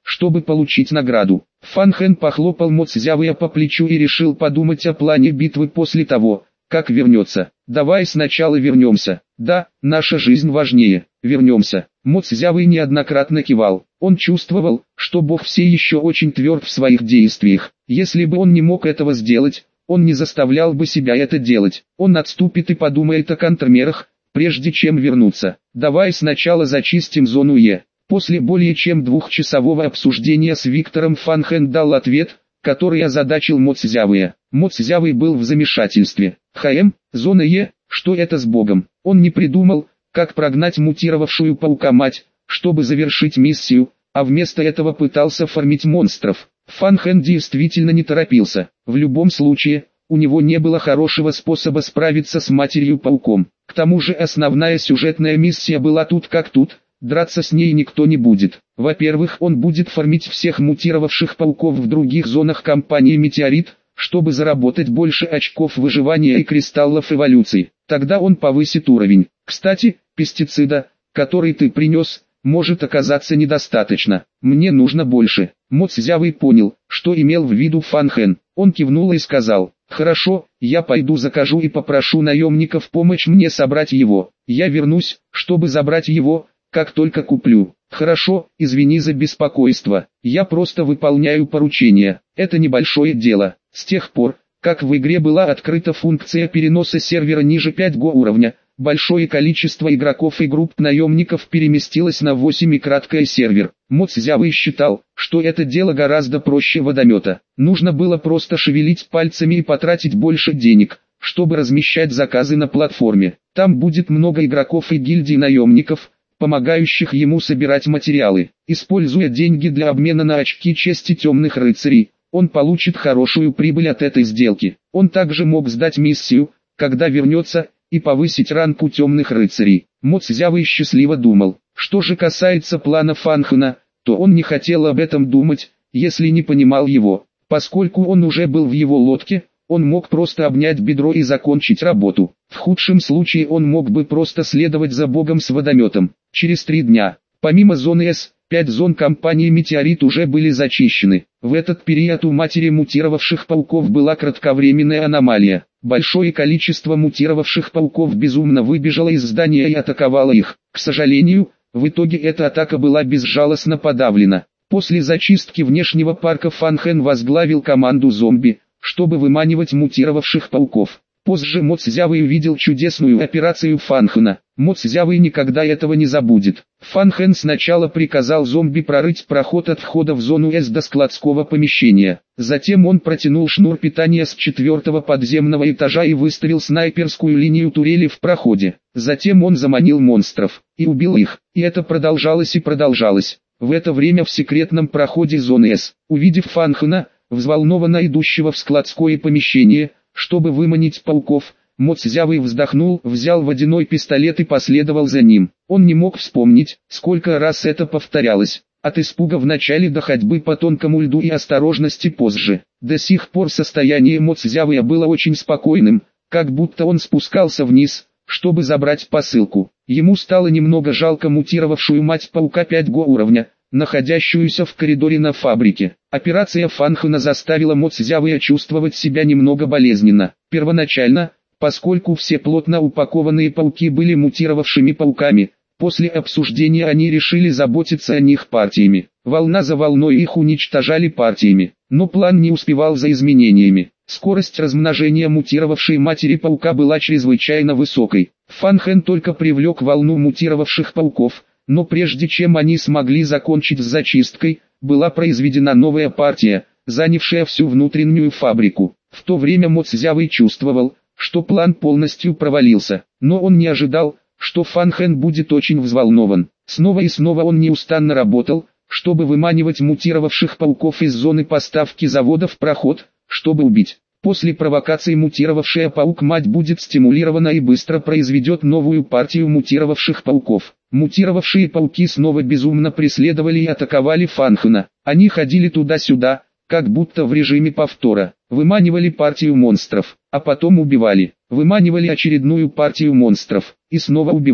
чтобы получить награду. Фан Хэн похлопал Мо Цзявэя по плечу и решил подумать о плане битвы после того, как вернется. «Давай сначала вернемся. Да, наша жизнь важнее. Вернемся». Мо Цзявэй неоднократно кивал. Он чувствовал, что Бог все еще очень тверд в своих действиях. Если бы он не мог этого сделать, он не заставлял бы себя это делать. Он отступит и подумает о контрмерах, прежде чем вернуться. «Давай сначала зачистим зону Е». После более чем двухчасового обсуждения с Виктором Фан Хэн дал ответ, который озадачил Мо Цзявэя. Мо Цзявэй был в замешательстве. Зона Е, что это с Богом? Он не придумал, как прогнать мутировавшую паука-мать, чтобы завершить миссию, а вместо этого пытался фармить монстров. Фан Хэн действительно не торопился. В любом случае, у него не было хорошего способа справиться с матерью-пауком. К тому же основная сюжетная миссия была тут как тут. Драться с ней никто не будет. Во-первых, он будет фармить всех мутировавших пауков в других зонах компании «Метеорит», чтобы заработать больше очков выживания и кристаллов эволюции. Тогда он повысит уровень. Кстати, пестицида, который ты принес, может оказаться недостаточно. Мне нужно больше. Мо Цзявэй понял, что имел в виду Фан Хэн. Он кивнул и сказал: «Хорошо, я пойду закажу и попрошу наемников помочь мне собрать его. Я вернусь, чтобы забрать его, как только куплю». «Хорошо, извини за беспокойство, я просто выполняю поручение, это небольшое дело». С тех пор, как в игре была открыта функция переноса сервера ниже 5 уровня, большое количество игроков и групп наемников переместилось на 8 и краткое сервер. Мо Цзявэй считал, что это дело гораздо проще водомета. Нужно было просто шевелить пальцами и потратить больше денег, чтобы размещать заказы на платформе. Там будет много игроков и гильдий наемников, помогающих ему собирать материалы. Используя деньги для обмена на очки чести темных рыцарей, он получит хорошую прибыль от этой сделки. Он также мог сдать миссию, когда вернется, и повысить ранг у темных рыцарей. Мо Цзявэй счастливо думал. Что же касается плана Фан Хэна, то он не хотел об этом думать, если не понимал его. Поскольку он уже был в его лодке, он мог просто обнять бедро и закончить работу. В худшем случае он мог бы просто следовать за Богом с водометом. Через 3 дня, помимо зоны С, 5 зон компании «Метеорит» уже были зачищены. В этот период у матери мутировавших пауков была кратковременная аномалия. Большое количество мутировавших пауков безумно выбежало из здания и атаковало их. К сожалению, в итоге эта атака была безжалостно подавлена. После зачистки внешнего парка Фан Хэн возглавил команду зомби, чтобы выманивать мутировавших пауков. Позже Мо Цзявэй увидел чудесную операцию Фан Хэна. Мо Цзявэй никогда этого не забудет. Фан Хэн сначала приказал зомби прорыть проход от входа в зону С до складского помещения. Затем он протянул шнур питания с 4-го подземного этажа и выставил снайперскую линию турели в проходе. Затем он заманил монстров и убил их. И это продолжалось и продолжалось. В это время в секретном проходе зоны С, увидев Фан Хэна, взволнованно идущего в складское помещение, чтобы выманить пауков, Мо Цзявэй вздохнул, взял водяной пистолет и последовал за ним. Он не мог вспомнить, сколько раз это повторялось. От испуга в начале до ходьбы по тонкому льду и осторожности позже. До сих пор состояние Мо Цзявэя было очень спокойным, как будто он спускался вниз, чтобы забрать посылку. Ему стало немного жалко мутировавшую мать паука 5 уровня, находящуюся в коридоре на фабрике. Операция Фан Хэна заставила Мо Цзявэя чувствовать себя немного болезненно. Первоначально, поскольку все плотно упакованные пауки были мутировавшими пауками, после обсуждения они решили заботиться о них партиями. Волна за волной их уничтожали партиями, но план не успевал за изменениями. Скорость размножения мутировавшей матери паука была чрезвычайно высокой. Фан Хэн только привлек волну мутировавших пауков, но прежде чем они смогли закончить с зачисткой, была произведена новая партия, занявшая всю внутреннюю фабрику. В то время Мо Цзявэй чувствовал, что план полностью провалился, но он не ожидал, что Фан Хэн будет очень взволнован. Снова и снова он неустанно работал, чтобы выманивать мутировавших пауков из зоны поставки завода в проход, чтобы убить. После провокации мутировавшая паук-мать будет стимулирована и быстро произведет новую партию мутировавших пауков. Мутировавшие пауки снова безумно преследовали и атаковали Фан Хэна. Они ходили туда-сюда, как будто в режиме повтора. Выманивали партию монстров, а потом убивали. Выманивали очередную партию монстров, и снова убивали.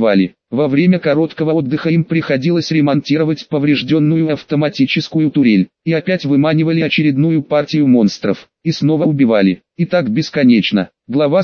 Во время короткого отдыха им приходилось ремонтировать поврежденную автоматическую турель, и опять выманивали очередную партию монстров, и снова убивали, и так бесконечно. Глава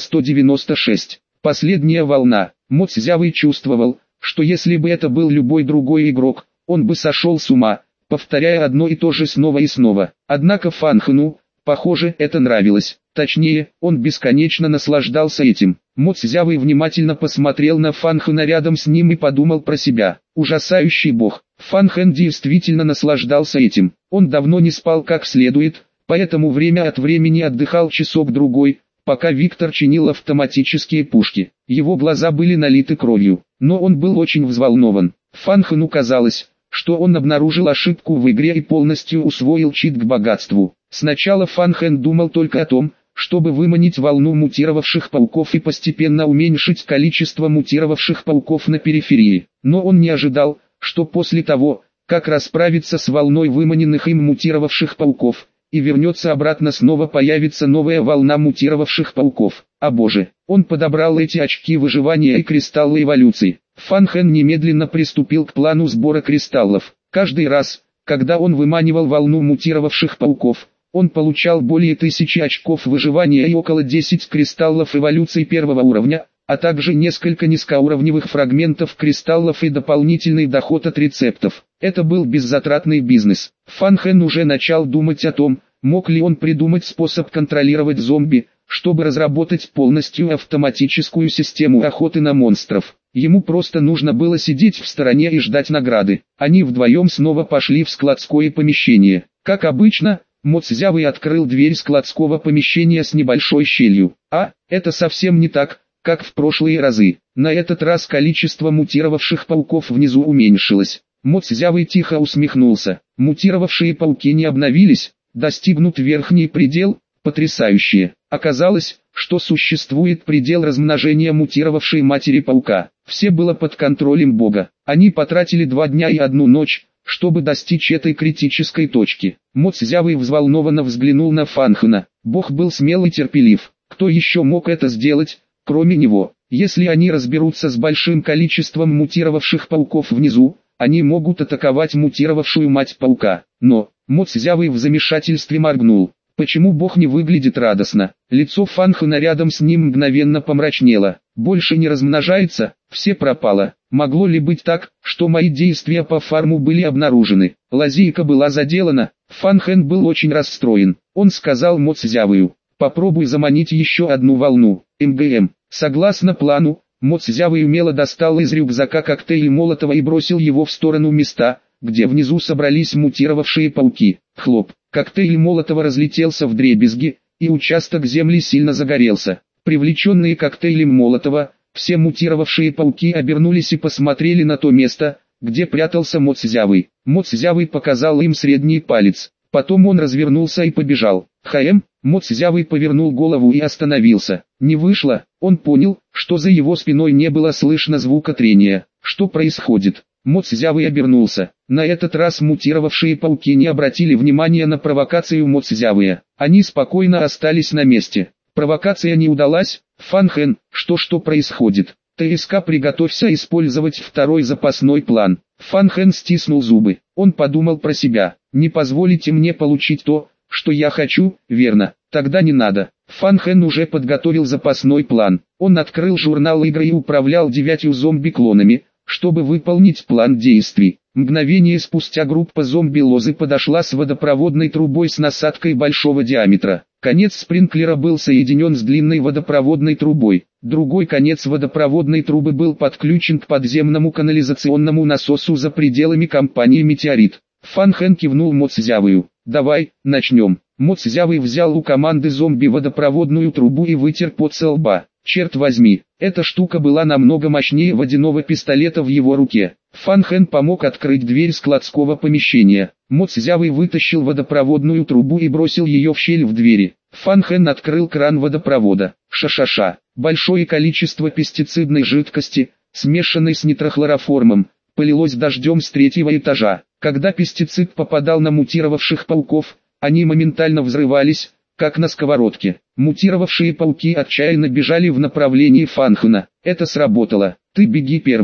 196. Последняя волна. Мо Цзявый чувствовал, что если бы это был любой другой игрок, он бы сошел с ума, повторяя одно и то же снова и снова. Однако Фан Хэну, похоже, это нравилось. Точнее, он бесконечно наслаждался этим. Мо Цзявый внимательно посмотрел на Фан Хэна рядом с ним и подумал про себя. Ужасающий бог. Фан Хэн действительно наслаждался этим. Он давно не спал как следует, поэтому время от времени отдыхал часок-другой, пока Виктор чинил автоматические пушки. Его глаза были налиты кровью, но он был очень взволнован. Фан Хэну казалось, что он обнаружил ошибку в игре и полностью усвоил чит к богатству. Сначала Фан Хэн думал только о том, чтобы выманить волну мутировавших пауков и постепенно уменьшить количество мутировавших пауков на периферии. Но он не ожидал, что после того, как расправится с волной выманенных им мутировавших пауков, и вернется обратно, снова появится новая волна мутировавших пауков. А боже, он подобрал эти очки выживания и кристаллы эволюции. Фан Хэн немедленно приступил к плану сбора кристаллов. Каждый раз, когда он выманивал волну мутировавших пауков, он получал более 1000 очков выживания и около 10 кристаллов эволюции первого уровня, а также несколько низкоуровневых фрагментов кристаллов и дополнительный доход от рецептов. Это был беззатратный бизнес. Фан Хэн уже начал думать о том, мог ли он придумать способ контролировать зомби, чтобы разработать полностью автоматическую систему охоты на монстров. Ему просто нужно было сидеть в стороне и ждать награды. Они вдвоем снова пошли в складское помещение. Как обычно, Мо Цзявый открыл дверь складского помещения с небольшой щелью. Это совсем не так, как в прошлые разы. На этот раз количество мутировавших пауков внизу уменьшилось. Мо Цзявый тихо усмехнулся. Мутировавшие пауки не обновились, достигнут верхний предел, потрясающее. Оказалось, что существует предел размножения мутировавшей матери паука. Все было под контролем Бога. Они потратили 2 дня и 1 ночь, чтобы достичь этой критической точки. Мо Цзявый взволнованно взглянул на Фан Хэна. Бог был смел и терпелив. Кто еще мог это сделать, кроме него? Если они разберутся с большим количеством мутировавших пауков внизу, они могут атаковать мутировавшую мать паука. Но Мо Цзявый в замешательстве моргнул. Почему Бог не выглядит радостно? Лицо Фан Хэна рядом с ним мгновенно помрачнело. Больше не размножается, все пропало. Могло ли быть так, что мои действия по фарму были обнаружены? Лазейка была заделана. Фан Хэн был очень расстроен. Он сказал Мо Цзявыю: попробуй заманить еще одну волну. МГМ. Согласно плану, Мо Цзявый умело достал из рюкзака коктейль Молотова и бросил его в сторону места, где внизу собрались мутировавшие пауки. Хлоп. Коктейль Молотова разлетелся вдребезги, и участок земли сильно загорелся. Привлеченные коктейлем Молотова, все мутировавшие пауки обернулись и посмотрели на то место, где прятался Мо Цзявый. Мо Цзявый показал им средний палец. Потом он развернулся и побежал. Мо Цзявый повернул голову и остановился. Не вышло. Он понял, что за его спиной не было слышно звука трения. Что происходит? Мо Цзявый обернулся. На этот раз мутировавшие пауки не обратили внимания на провокацию Мо Цзявыя. Они спокойно остались на месте. Провокация не удалась. Фан Хэн, что происходит? ТСК, приготовься использовать второй запасной план. Фан Хэн стиснул зубы. Он подумал про себя. Не позволите мне получить то, что я хочу, верно? Тогда не надо. Фан Хэн уже подготовил запасной план. Он открыл журнал игры и управлял 9 зомби-клонами, чтобы выполнить план действий. Мгновение спустя группа зомби-лозы подошла с водопроводной трубой с насадкой большого диаметра. Конец спринклера был соединен с длинной водопроводной трубой. Другой конец водопроводной трубы был подключен к подземному канализационному насосу за пределами компании «Метеорит». Фан Хэн кивнул Мо Цзявыю. «Давай, начнем». Мо Цзявый взял у команды зомби водопроводную трубу и вытер пот со лба. Черт возьми, эта штука была намного мощнее водяного пистолета в его руке. Фан Хэн помог открыть дверь складского помещения. Мо Цзявый вытащил водопроводную трубу и бросил ее в щель в двери. Фан Хэн открыл кран водопровода. Ша-ша-ша. Большое количество пестицидной жидкости, смешанной с нитрохлороформом, полилось дождем с 3-го этажа. Когда пестицид попадал на мутировавших пауков, они моментально взрывались, как на сковородке. Мутировавшие пауки отчаянно бежали в направлении Фан Хэна. Это сработало. Ты беги первым.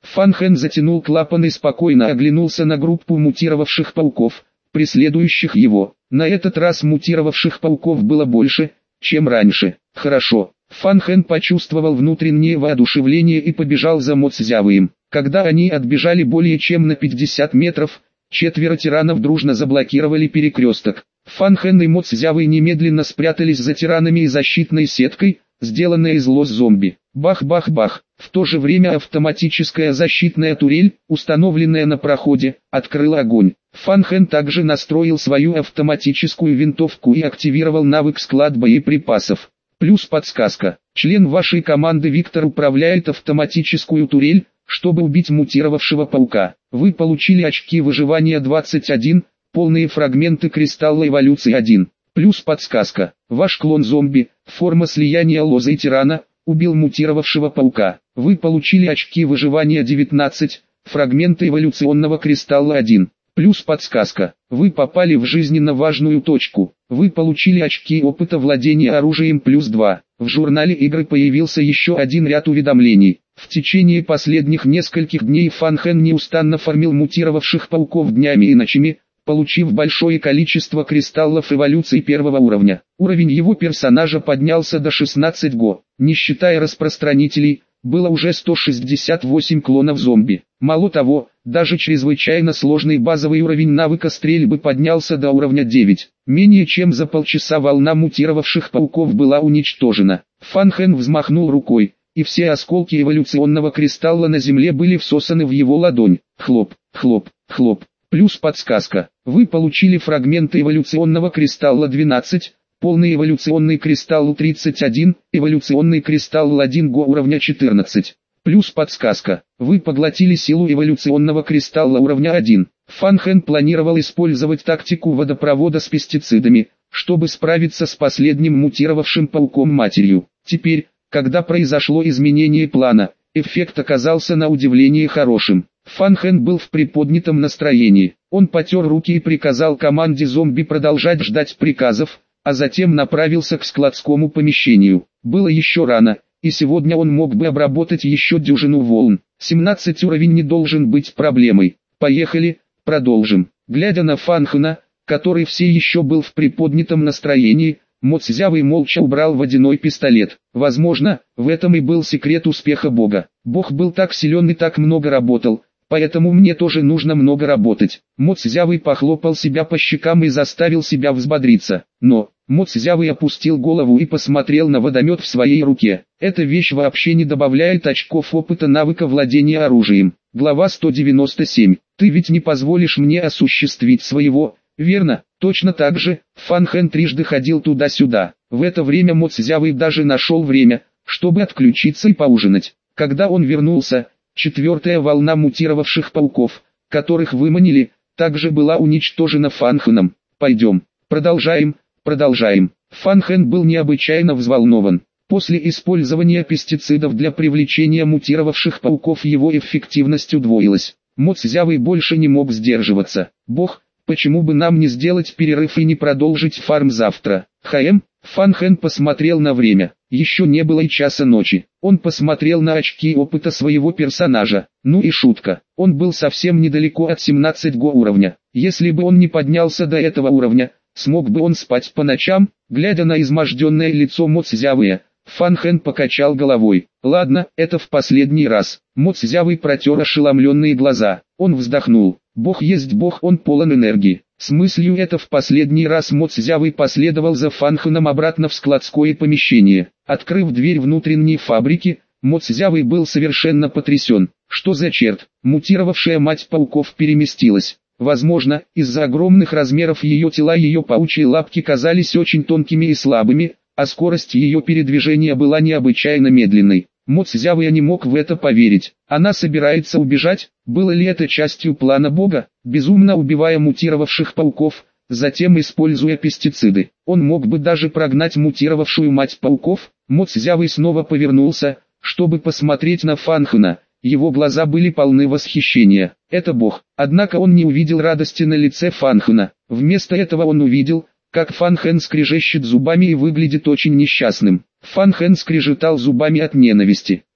Фан Хэн затянул клапан и спокойно оглянулся на группу мутировавших пауков, преследующих его. На этот раз мутировавших пауков было больше, чем раньше. Хорошо. Фан Хэн почувствовал внутреннее воодушевление и побежал за Мо Цзявыем. Когда они отбежали более чем на 50 метров, 4 тиранов дружно заблокировали перекресток. Фан Хэн и Мо Цзявый немедленно спрятались за тиранами и защитной сеткой, сделанной из лос зомби. Бах-бах-бах. В то же время автоматическая защитная турель, установленная на проходе, открыла огонь. Фан Хэн также настроил свою автоматическую винтовку и активировал навык склад боеприпасов. Плюс подсказка. Член вашей команды Виктор управляет автоматическую турель, чтобы убить мутировавшего паука. Вы получили очки выживания 21, полные фрагменты кристалла эволюции 1. Плюс подсказка. Ваш клон зомби, форма слияния лоза и тирана, убил мутировавшего паука. Вы получили очки выживания 19, фрагменты эволюционного кристалла 1. Плюс подсказка. Вы попали в жизненно важную точку. Вы получили очки опыта владения оружием плюс 2. В журнале игры появился еще один ряд уведомлений. В течение последних нескольких дней Фан Хэн неустанно фармил мутировавших пауков днями и ночами, получив большое количество кристаллов эволюции первого уровня. Уровень его персонажа поднялся до 16 го. Не считая распространителей, было уже 168 клонов зомби. Мало того, даже чрезвычайно сложный базовый уровень навыка стрельбы поднялся до уровня 9. Менее чем за полчаса волна мутировавших пауков была уничтожена. Фан Хэн взмахнул рукой, и все осколки эволюционного кристалла на земле были всосаны в его ладонь. Хлоп, хлоп, хлоп. Плюс подсказка. Вы получили фрагменты эволюционного кристалла 12, полный эволюционный кристалл 31, эволюционный кристалл 1 го уровня 14. Плюс подсказка. Вы поглотили силу эволюционного кристалла уровня 1. Фан Хэн планировал использовать тактику водопровода с пестицидами, чтобы справиться с последним мутировавшим пауком-матерью. Теперь, когда произошло изменение плана, эффект оказался на удивление хорошим. Фан Хэн был в приподнятом настроении. Он потер руки и приказал команде зомби продолжать ждать приказов, а затем направился к складскому помещению. Было еще рано, и сегодня он мог бы обработать еще дюжину волн. 17 уровень не должен быть проблемой. Поехали, продолжим. Глядя на Фан Хэна, который все еще был в приподнятом настроении, Мо Цзявый молча убрал водяной пистолет. Возможно, в этом и был секрет успеха Бога. Бог был так силен и так много работал, поэтому мне тоже нужно много работать. Мо Цзявый похлопал себя по щекам и заставил себя взбодриться. Но Мо Цзявый опустил голову и посмотрел на водомет в своей руке. Эта вещь вообще не добавляет очков опыта навыка владения оружием. Глава 197. Ты ведь не позволишь мне осуществить своего, верно? Точно так же, Фан Хэн трижды ходил туда-сюда. В это время Мо Цзявый даже нашел время, чтобы отключиться и поужинать. Когда он вернулся, 4-я волна мутировавших пауков, которых выманили, также была уничтожена Фан Хэном. Пойдем, продолжаем. Фан Хэн был необычайно взволнован. После использования пестицидов для привлечения мутировавших пауков его эффективность удвоилась. Мо Цзявый больше не мог сдерживаться. Бог, почему бы нам не сделать перерыв и не продолжить фарм завтра? Фан Хэн посмотрел на время. Еще не было и часа ночи. Он посмотрел на очки опыта своего персонажа. Ну и шутка. Он был совсем недалеко от 17 го уровня. Если бы он не поднялся до этого уровня, смог бы он спать по ночам? Глядя на изможденное лицо Мо Цзявыя, Фан Хэн покачал головой. Ладно, это в последний раз. Мо Цзявый протер ошеломленные глаза. Он вздохнул. Бог есть Бог, он полон энергии. С мыслью это в последний раз Мо Цзявый последовал за Фан Хэном обратно в складское помещение. Открыв дверь внутренней фабрики, Мо Цзявый был совершенно потрясен. Что за черт? Мутировавшая мать пауков переместилась. Возможно, из-за огромных размеров ее тела ее паучьи лапки казались очень тонкими и слабыми, а скорость ее передвижения была необычайно медленной. Мо Цзявый не мог в это поверить. Она собирается убежать? Было ли это частью плана Бога? Безумно убивая мутировавших пауков, затем используя пестициды, он мог бы даже прогнать мутировавшую мать пауков. Мо Цзявый снова повернулся, чтобы посмотреть на Фан Хэна. Его глаза были полны восхищения. Это Бог. Однако он не увидел радости на лице Фан Хэна. Вместо этого он увидел, как Фан Хэн скрежещет зубами и выглядит очень несчастным. Фан Хэн скрежетал зубами от ненависти.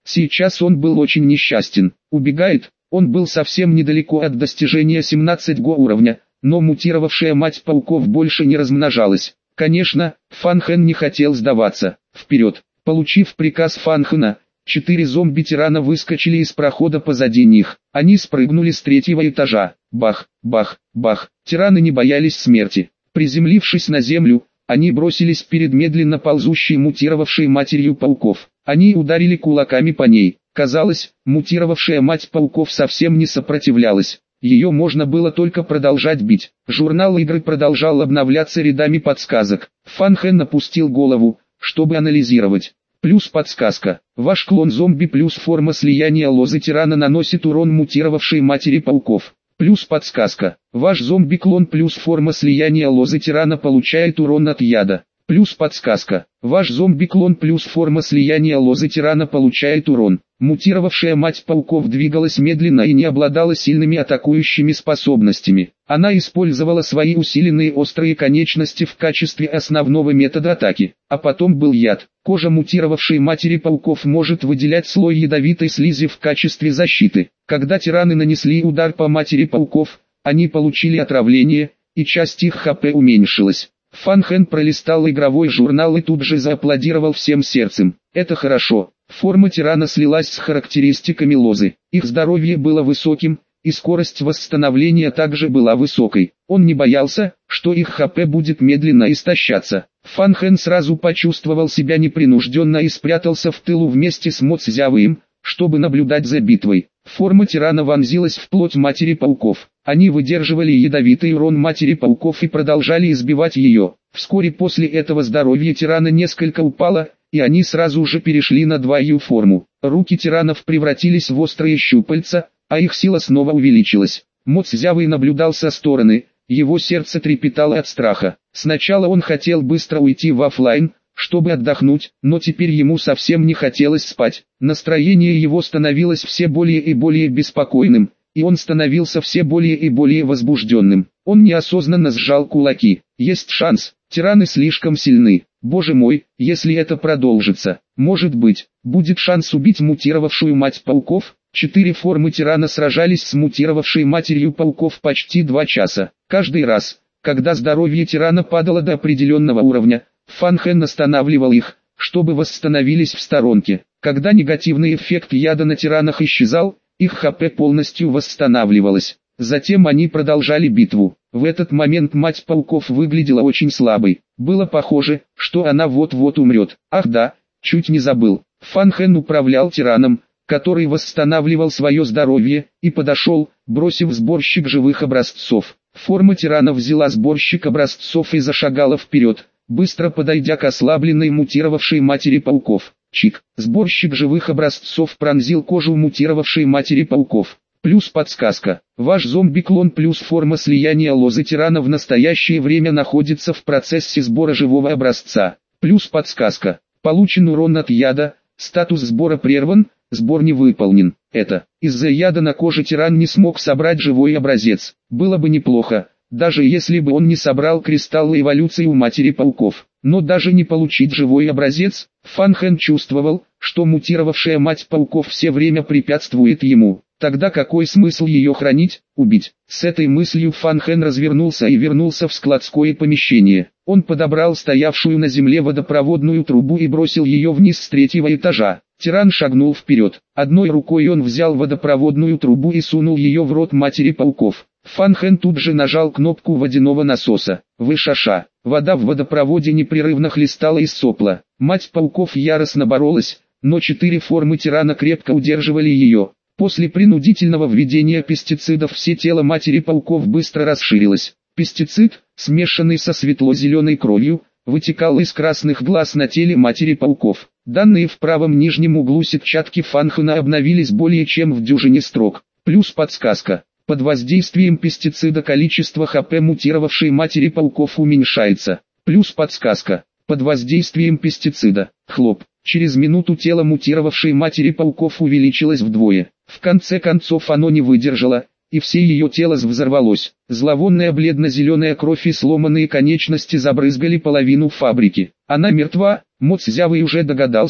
Сейчас он был очень несчастен. Убегает, он был совсем недалеко от достижения 17-го уровня, но мутировавшая мать пауков больше не размножалась. Конечно, Фан Хэн не хотел сдаваться. Вперед! Получив приказ Фан Хэна, 4 зомби-тирана выскочили из прохода позади них. Они спрыгнули с 3-го этажа. Бах, бах, бах. Тираны не боялись смерти. Приземлившись на землю, они бросились перед медленно ползущей мутировавшей матерью пауков. Они ударили кулаками по ней. Казалось, мутировавшая мать пауков совсем не сопротивлялась. Ее можно было только продолжать бить. Журнал игры продолжал обновляться рядами подсказок. Фан Хэн опустил голову, чтобы анализировать. Плюс подсказка. Ваш клон зомби плюс форма слияния лозы тирана наносит урон мутировавшей матери пауков. Плюс подсказка. Ваш зомби-клон плюс форма слияния лозы тирана получает урон от яда. Плюс подсказка. Ваш зомби-клон плюс форма слияния лозы тирана получает урон. Мутировавшая мать пауков двигалась медленно и не обладала сильными атакующими способностями. Она использовала свои усиленные острые конечности в качестве основного метода атаки. А потом был яд. Кожа мутировавшей матери пауков может выделять слой ядовитой слизи в качестве защиты. Когда тираны нанесли удар по матери пауков, они получили отравление, и часть их ХП уменьшилась. Фан Хэн пролистал игровой журнал и тут же зааплодировал всем сердцем. Это хорошо. Форма тирана слилась с характеристиками лозы. Их здоровье было высоким, и скорость восстановления также была высокой. Он не боялся, что их ХП будет медленно истощаться. Фан Хэн сразу почувствовал себя непринужденно и спрятался в тылу вместе с Мо Цзявыем, чтобы наблюдать за битвой. Форма тирана вонзилась в плоть матери пауков. Они выдерживали ядовитый урон матери пауков и продолжали избивать ее. Вскоре после этого здоровье тирана несколько упало, и они сразу же перешли на 2Ю форму. Руки тиранов превратились в острые щупальца, а их сила снова увеличилась. Мо Цзявый наблюдал со стороны, его сердце трепетало от страха. Сначала он хотел быстро уйти в офлайн, чтобы отдохнуть, но теперь ему совсем не хотелось спать. Настроение его становилось все более и более беспокойным, и он становился все более и более возбужденным. Он неосознанно сжал кулаки. Есть шанс, тираны слишком сильны. Боже мой, если это продолжится, может быть, будет шанс убить мутировавшую мать пауков? 4 формы тирана сражались с мутировавшей матерью пауков почти 2 часа. Каждый раз, когда здоровье тирана падало до определенного уровня, Фан Хэн останавливал их, чтобы восстановились в сторонке. Когда негативный эффект яда на тиранах исчезал, их ХП полностью восстанавливалось. Затем они продолжали битву. В этот момент мать пауков выглядела очень слабой. Было похоже, что она вот-вот умрет. Ах да, чуть не забыл. Фан Хэн управлял тираном, который восстанавливал свое здоровье, и подошел, бросив сборщик живых образцов. Форма тирана взяла сборщик образцов и зашагала вперед, быстро подойдя к ослабленной мутировавшей матери пауков. Чик. Сборщик живых образцов пронзил кожу мутировавшей матери пауков. Плюс подсказка. Ваш зомби-клон плюс форма слияния лозы тирана в настоящее время находится в процессе сбора живого образца. Плюс подсказка. Получен урон от яда, статус сбора прерван, сбор не выполнен. Это из-за яда на коже тиран не смог собрать живой образец. Было бы неплохо, даже если бы он не собрал кристаллы эволюции у матери пауков. Но даже не получить живой образец, Фан Хэн чувствовал, что мутировавшая мать пауков все время препятствует ему. Тогда какой смысл ее хранить, убить? С этой мыслью Фан Хэн развернулся и вернулся в складское помещение. Он подобрал стоявшую на земле водопроводную трубу и бросил ее вниз с 3-го этажа. Тиран шагнул вперед. Одной рукой он взял водопроводную трубу и сунул ее в рот матери пауков. Фан Хэн тут же нажал кнопку водяного насоса. Вышаша. Вода в водопроводе непрерывно хлестала из сопла. Мать пауков яростно боролась, но 4 формы тирана крепко удерживали ее. После принудительного введения пестицидов все тело матери пауков быстро расширилось. Пестицид, смешанный со светло-зеленой кровью, вытекал из красных глаз на теле матери пауков. Данные в правом нижнем углу сетчатки Фан Хэна обновились более чем в дюжине строк. Плюс подсказка. Под воздействием пестицида количество ХП мутировавшей матери пауков уменьшается. Плюс подсказка. Под воздействием пестицида. Хлоп. Через минуту тело мутировавшей матери пауков увеличилось вдвое. В конце концов оно не выдержало, и все ее тело взорвалось. Зловонная бледно-зеленая кровь и сломанные конечности забрызгали половину фабрики. Она мертва. Мо Цзявый уже догадался,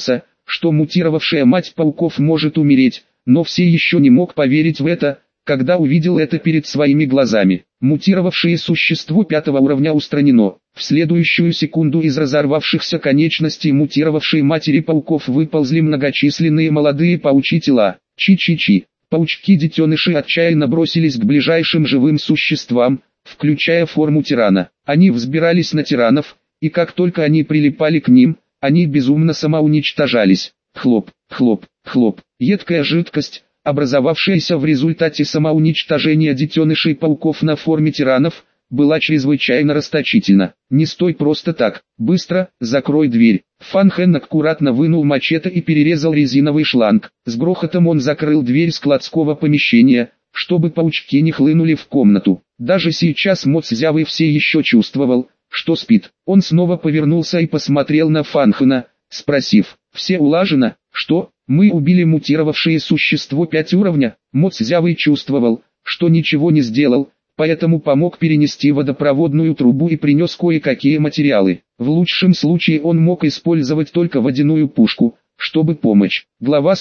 что мутировавшая мать пауков может умереть, но все еще не мог поверить в это, когда увидел это перед своими глазами. Мутировавшее существо 5-го уровня устранено. В следующую секунду из разорвавшихся конечностей мутировавшей матери пауков выползли многочисленные молодые паучьи тела. Чи-чи-чи. Паучки-детеныши отчаянно бросились к ближайшим живым существам, включая форму тирана. Они взбирались на тиранов, и как только они прилипали к ним, они безумно самоуничтожались. Хлоп, хлоп, хлоп. Едкая жидкость, образовавшаяся в результате самоуничтожения детенышей пауков на форме тиранов, была чрезвычайно расточительна. «Не стой просто так, быстро, закрой дверь». Фан Хэн аккуратно вынул мачете и перерезал резиновый шланг. С грохотом он закрыл дверь складского помещения, чтобы паучки не хлынули в комнату. Даже сейчас Мо Цзявый все еще чувствовал, что спит. Он снова повернулся и посмотрел на Фан Хэна, спросив: «Все улажено?» «Что? Мы убили мутировавшее существо 5 уровня?» Мо Цзявый чувствовал, что ничего не сделал, поэтому помог перенести водопроводную трубу и принес кое-какие материалы. В лучшем случае он мог использовать только водяную пушку, чтобы помочь. Глава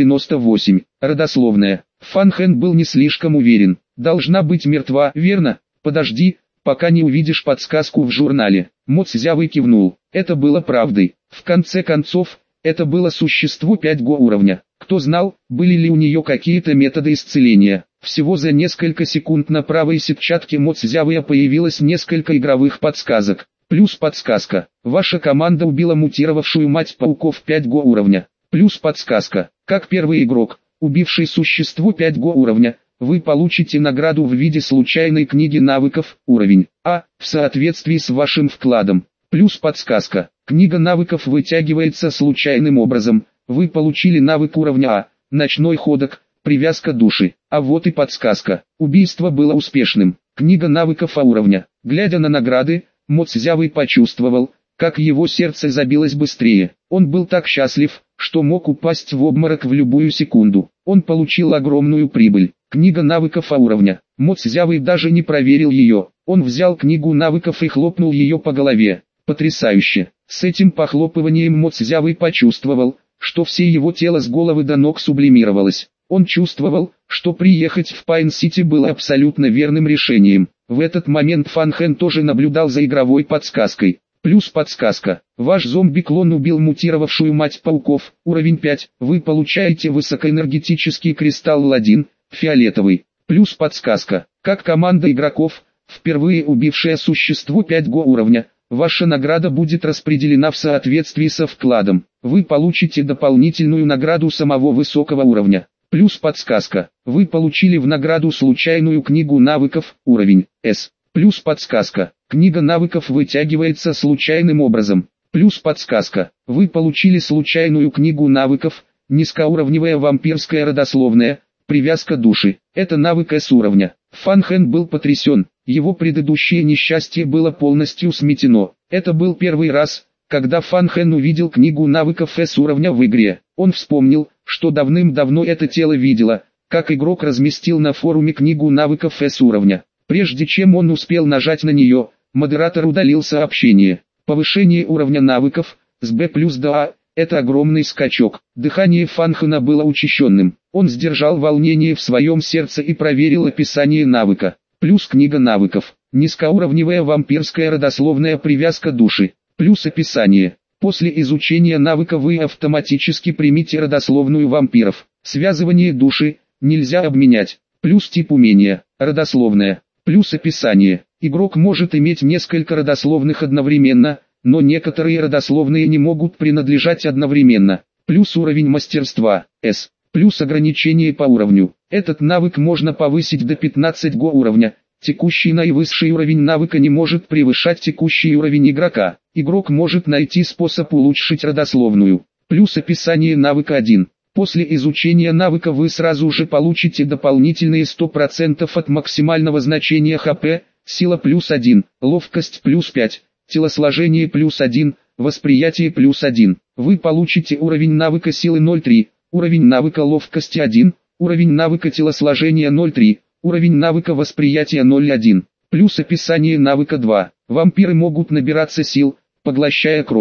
198. Родословная. Фан Хэн был не слишком уверен. Должна быть мертва, верно? Подожди, пока не увидишь подсказку в журнале. Мо Цзявый кивнул. Это было правдой. В конце концов, это было существо 5-го уровня. Кто знал, были ли у нее какие-то методы исцеления. Всего за несколько секунд на правой сетчатке Мо Цзявыя появилось несколько игровых подсказок. Плюс подсказка: ваша команда убила мутировавшую мать пауков 5-го уровня. Плюс подсказка: как первый игрок, убивший существо 5-го уровня, вы получите награду в виде случайной книги навыков, уровень А, в соответствии с вашим вкладом. Плюс подсказка: книга навыков вытягивается случайным образом, вы получили навык уровня А, ночной ходок, привязка души. А вот и подсказка: убийство было успешным. Книга навыков А уровня. Глядя на награды, Мо Цзявый почувствовал, как его сердце забилось быстрее. Он был так счастлив, что мог упасть в обморок в любую секунду. Он получил огромную прибыль. Книга навыков А уровня. Мо Цзявый даже не проверил ее. Он взял книгу навыков и хлопнул ее по голове. Потрясающе. С этим похлопыванием Мо Цзявый почувствовал, что все его тело с головы до ног сублимировалось. Он чувствовал, что приехать в Пайн-Сити было абсолютно верным решением. В этот момент Фан Хэн тоже наблюдал за игровой подсказкой. Плюс подсказка: ваш зомби-клон убил мутировавшую мать пауков, уровень 5, вы получаете высокоэнергетический кристалл 1, фиолетовый. Плюс подсказка: как команда игроков, впервые убившая существо 5-го уровня, ваша награда будет распределена в соответствии со вкладом. Вы получите дополнительную награду самого высокого уровня. Плюс подсказка: вы получили в награду случайную книгу навыков, уровень С. Плюс подсказка: книга навыков вытягивается случайным образом. Плюс подсказка: вы получили случайную книгу навыков, низкоуровневая вампирская родословная, привязка души. Это навык С уровня. Фан Хэн был потрясен, его предыдущее несчастье было полностью сметено. Это был первый раз, когда Фан Хэн увидел книгу навыков С уровня в игре. Он вспомнил, что давным-давно это тело видело, как игрок разместил на форуме книгу навыков С уровня. Прежде чем он успел нажать на нее, модератор удалил сообщение. Повышение уровня навыков с Б плюс до А – это огромный скачок. Дыхание Фан Хэна было учащенным. Он сдержал волнение в своем сердце и проверил описание навыка. Плюс книга навыков. Низкоуровневая вампирская родословная привязка души. Плюс описание. После изучения навыка вы автоматически примите родословную вампиров. Связывание души нельзя обменять. Плюс тип умения. Родословная. Плюс описание. Игрок может иметь несколько родословных одновременно, но некоторые родословные не могут принадлежать одновременно. Плюс уровень мастерства. С. Плюс ограничение по уровню. Этот навык можно повысить до 15-го уровня. Текущий наивысший уровень навыка не может превышать текущий уровень игрока. Игрок может найти способ улучшить родословную. Плюс описание навыка 1. После изучения навыка вы сразу же получите дополнительные 100% от максимального значения ХП, сила плюс 1, ловкость плюс 5, телосложение плюс 1, восприятие плюс 1. Вы получите уровень навыка силы 0,3, уровень навыка ловкости 1, уровень навыка телосложения 0,3, уровень навыка восприятия 0,1. Плюс описание навыка 2. Вампиры могут набираться сил, поглощая кровь.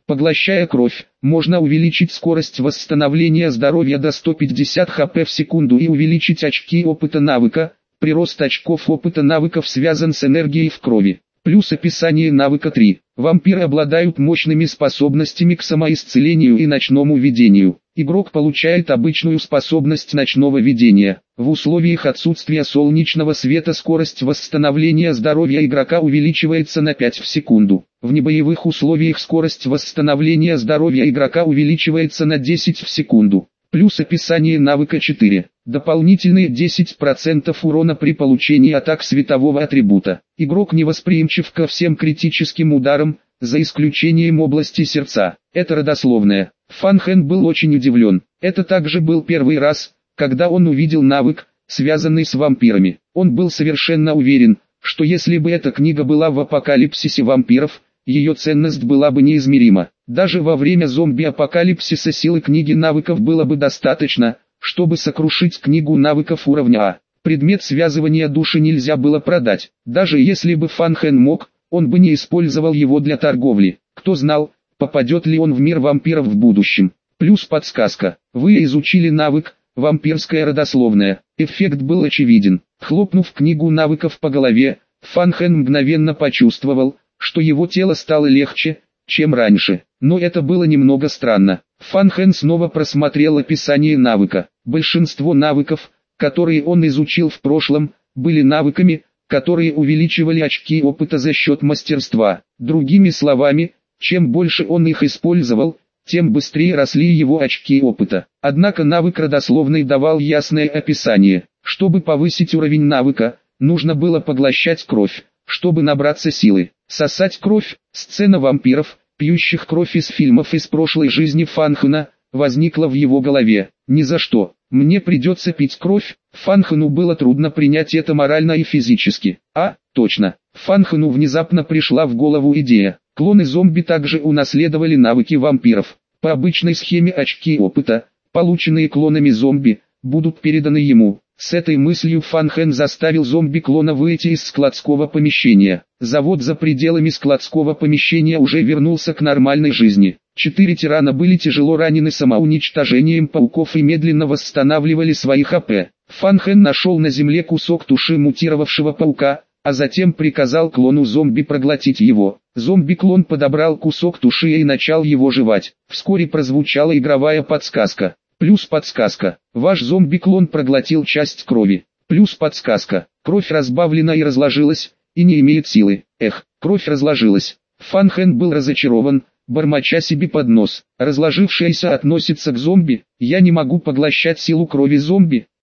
Поглощая кровь, можно увеличить скорость восстановления здоровья до 150 хп в секунду и увеличить очки опыта навыка. Прирост очков опыта навыков связан с энергией в крови. Плюс описание навыка 3. Вампиры обладают мощными способностями к самоисцелению и ночному видению. Игрок получает обычную способность ночного видения. В условиях отсутствия солнечного света скорость восстановления здоровья игрока увеличивается на 5 в секунду. В небоевых условиях скорость восстановления здоровья игрока увеличивается на 10 в секунду. Плюс описание навыка 4. Дополнительные 10% урона при получении атак светового атрибута. Игрок невосприимчив ко всем критическим ударам, за исключением области сердца. Это родословное. Фан Хэн был очень удивлен. Это также был первый раз, когда он увидел навык, связанный с вампирами. Он был совершенно уверен, что если бы эта книга была в апокалипсисе вампиров, ее ценность была бы неизмерима. Даже во время зомби-апокалипсиса силы книги навыков было бы достаточно, чтобы сокрушить книгу навыков уровня А. Предмет связывания души нельзя было продать. Даже если бы Фан Хэн мог, он бы не использовал его для торговли. Кто знал, попадет ли он в мир вампиров в будущем. Плюс подсказка. Вы изучили навык «Вампирская родословная». Эффект был очевиден. Хлопнув книгу навыков по голове, Фан Хэн мгновенно почувствовал, что его тело стало легче, чем раньше. Но это было немного странно. Фан Хэн снова просмотрел описание навыка. Большинство навыков, которые он изучил в прошлом, были навыками, которые увеличивали очки опыта за счет мастерства. Другими словами, чем больше он их использовал, тем быстрее росли его очки опыта. Однако навык родословный давал ясное описание. Чтобы повысить уровень навыка, нужно было поглощать кровь, чтобы набраться силы. Сосать кровь. Сцена вампиров, пьющих кровь из фильмов из прошлой жизни Фан Хэна, возникла в его голове. Ни за что. Мне придется пить кровь. Фан Хэну было трудно принять это морально и физически. Точно. Фан Хэну внезапно пришла в голову идея. Клоны зомби также унаследовали навыки вампиров. По обычной схеме очки опыта, полученные клонами зомби, будут переданы ему. С этой мыслью Фан Хэн заставил зомби-клона выйти из складского помещения. Завод за пределами складского помещения уже вернулся к нормальной жизни. 4 тирана были тяжело ранены самоуничтожением пауков и медленно восстанавливали свои ХП. Фан Хэн нашел на земле кусок туши мутировавшего паука, а затем приказал клону зомби проглотить его. Зомби-клон подобрал кусок туши и начал его жевать. Вскоре прозвучала игровая подсказка. Плюс подсказка. Ваш зомби-клон проглотил часть крови. Плюс подсказка. Кровь разбавлена и разложилась, и не имеет силы. Кровь разложилась. Фан Хэн был разочарован, бормоча себе под нос. Разложившаяся относится к зомби. Я не могу поглощать силу крови зомби.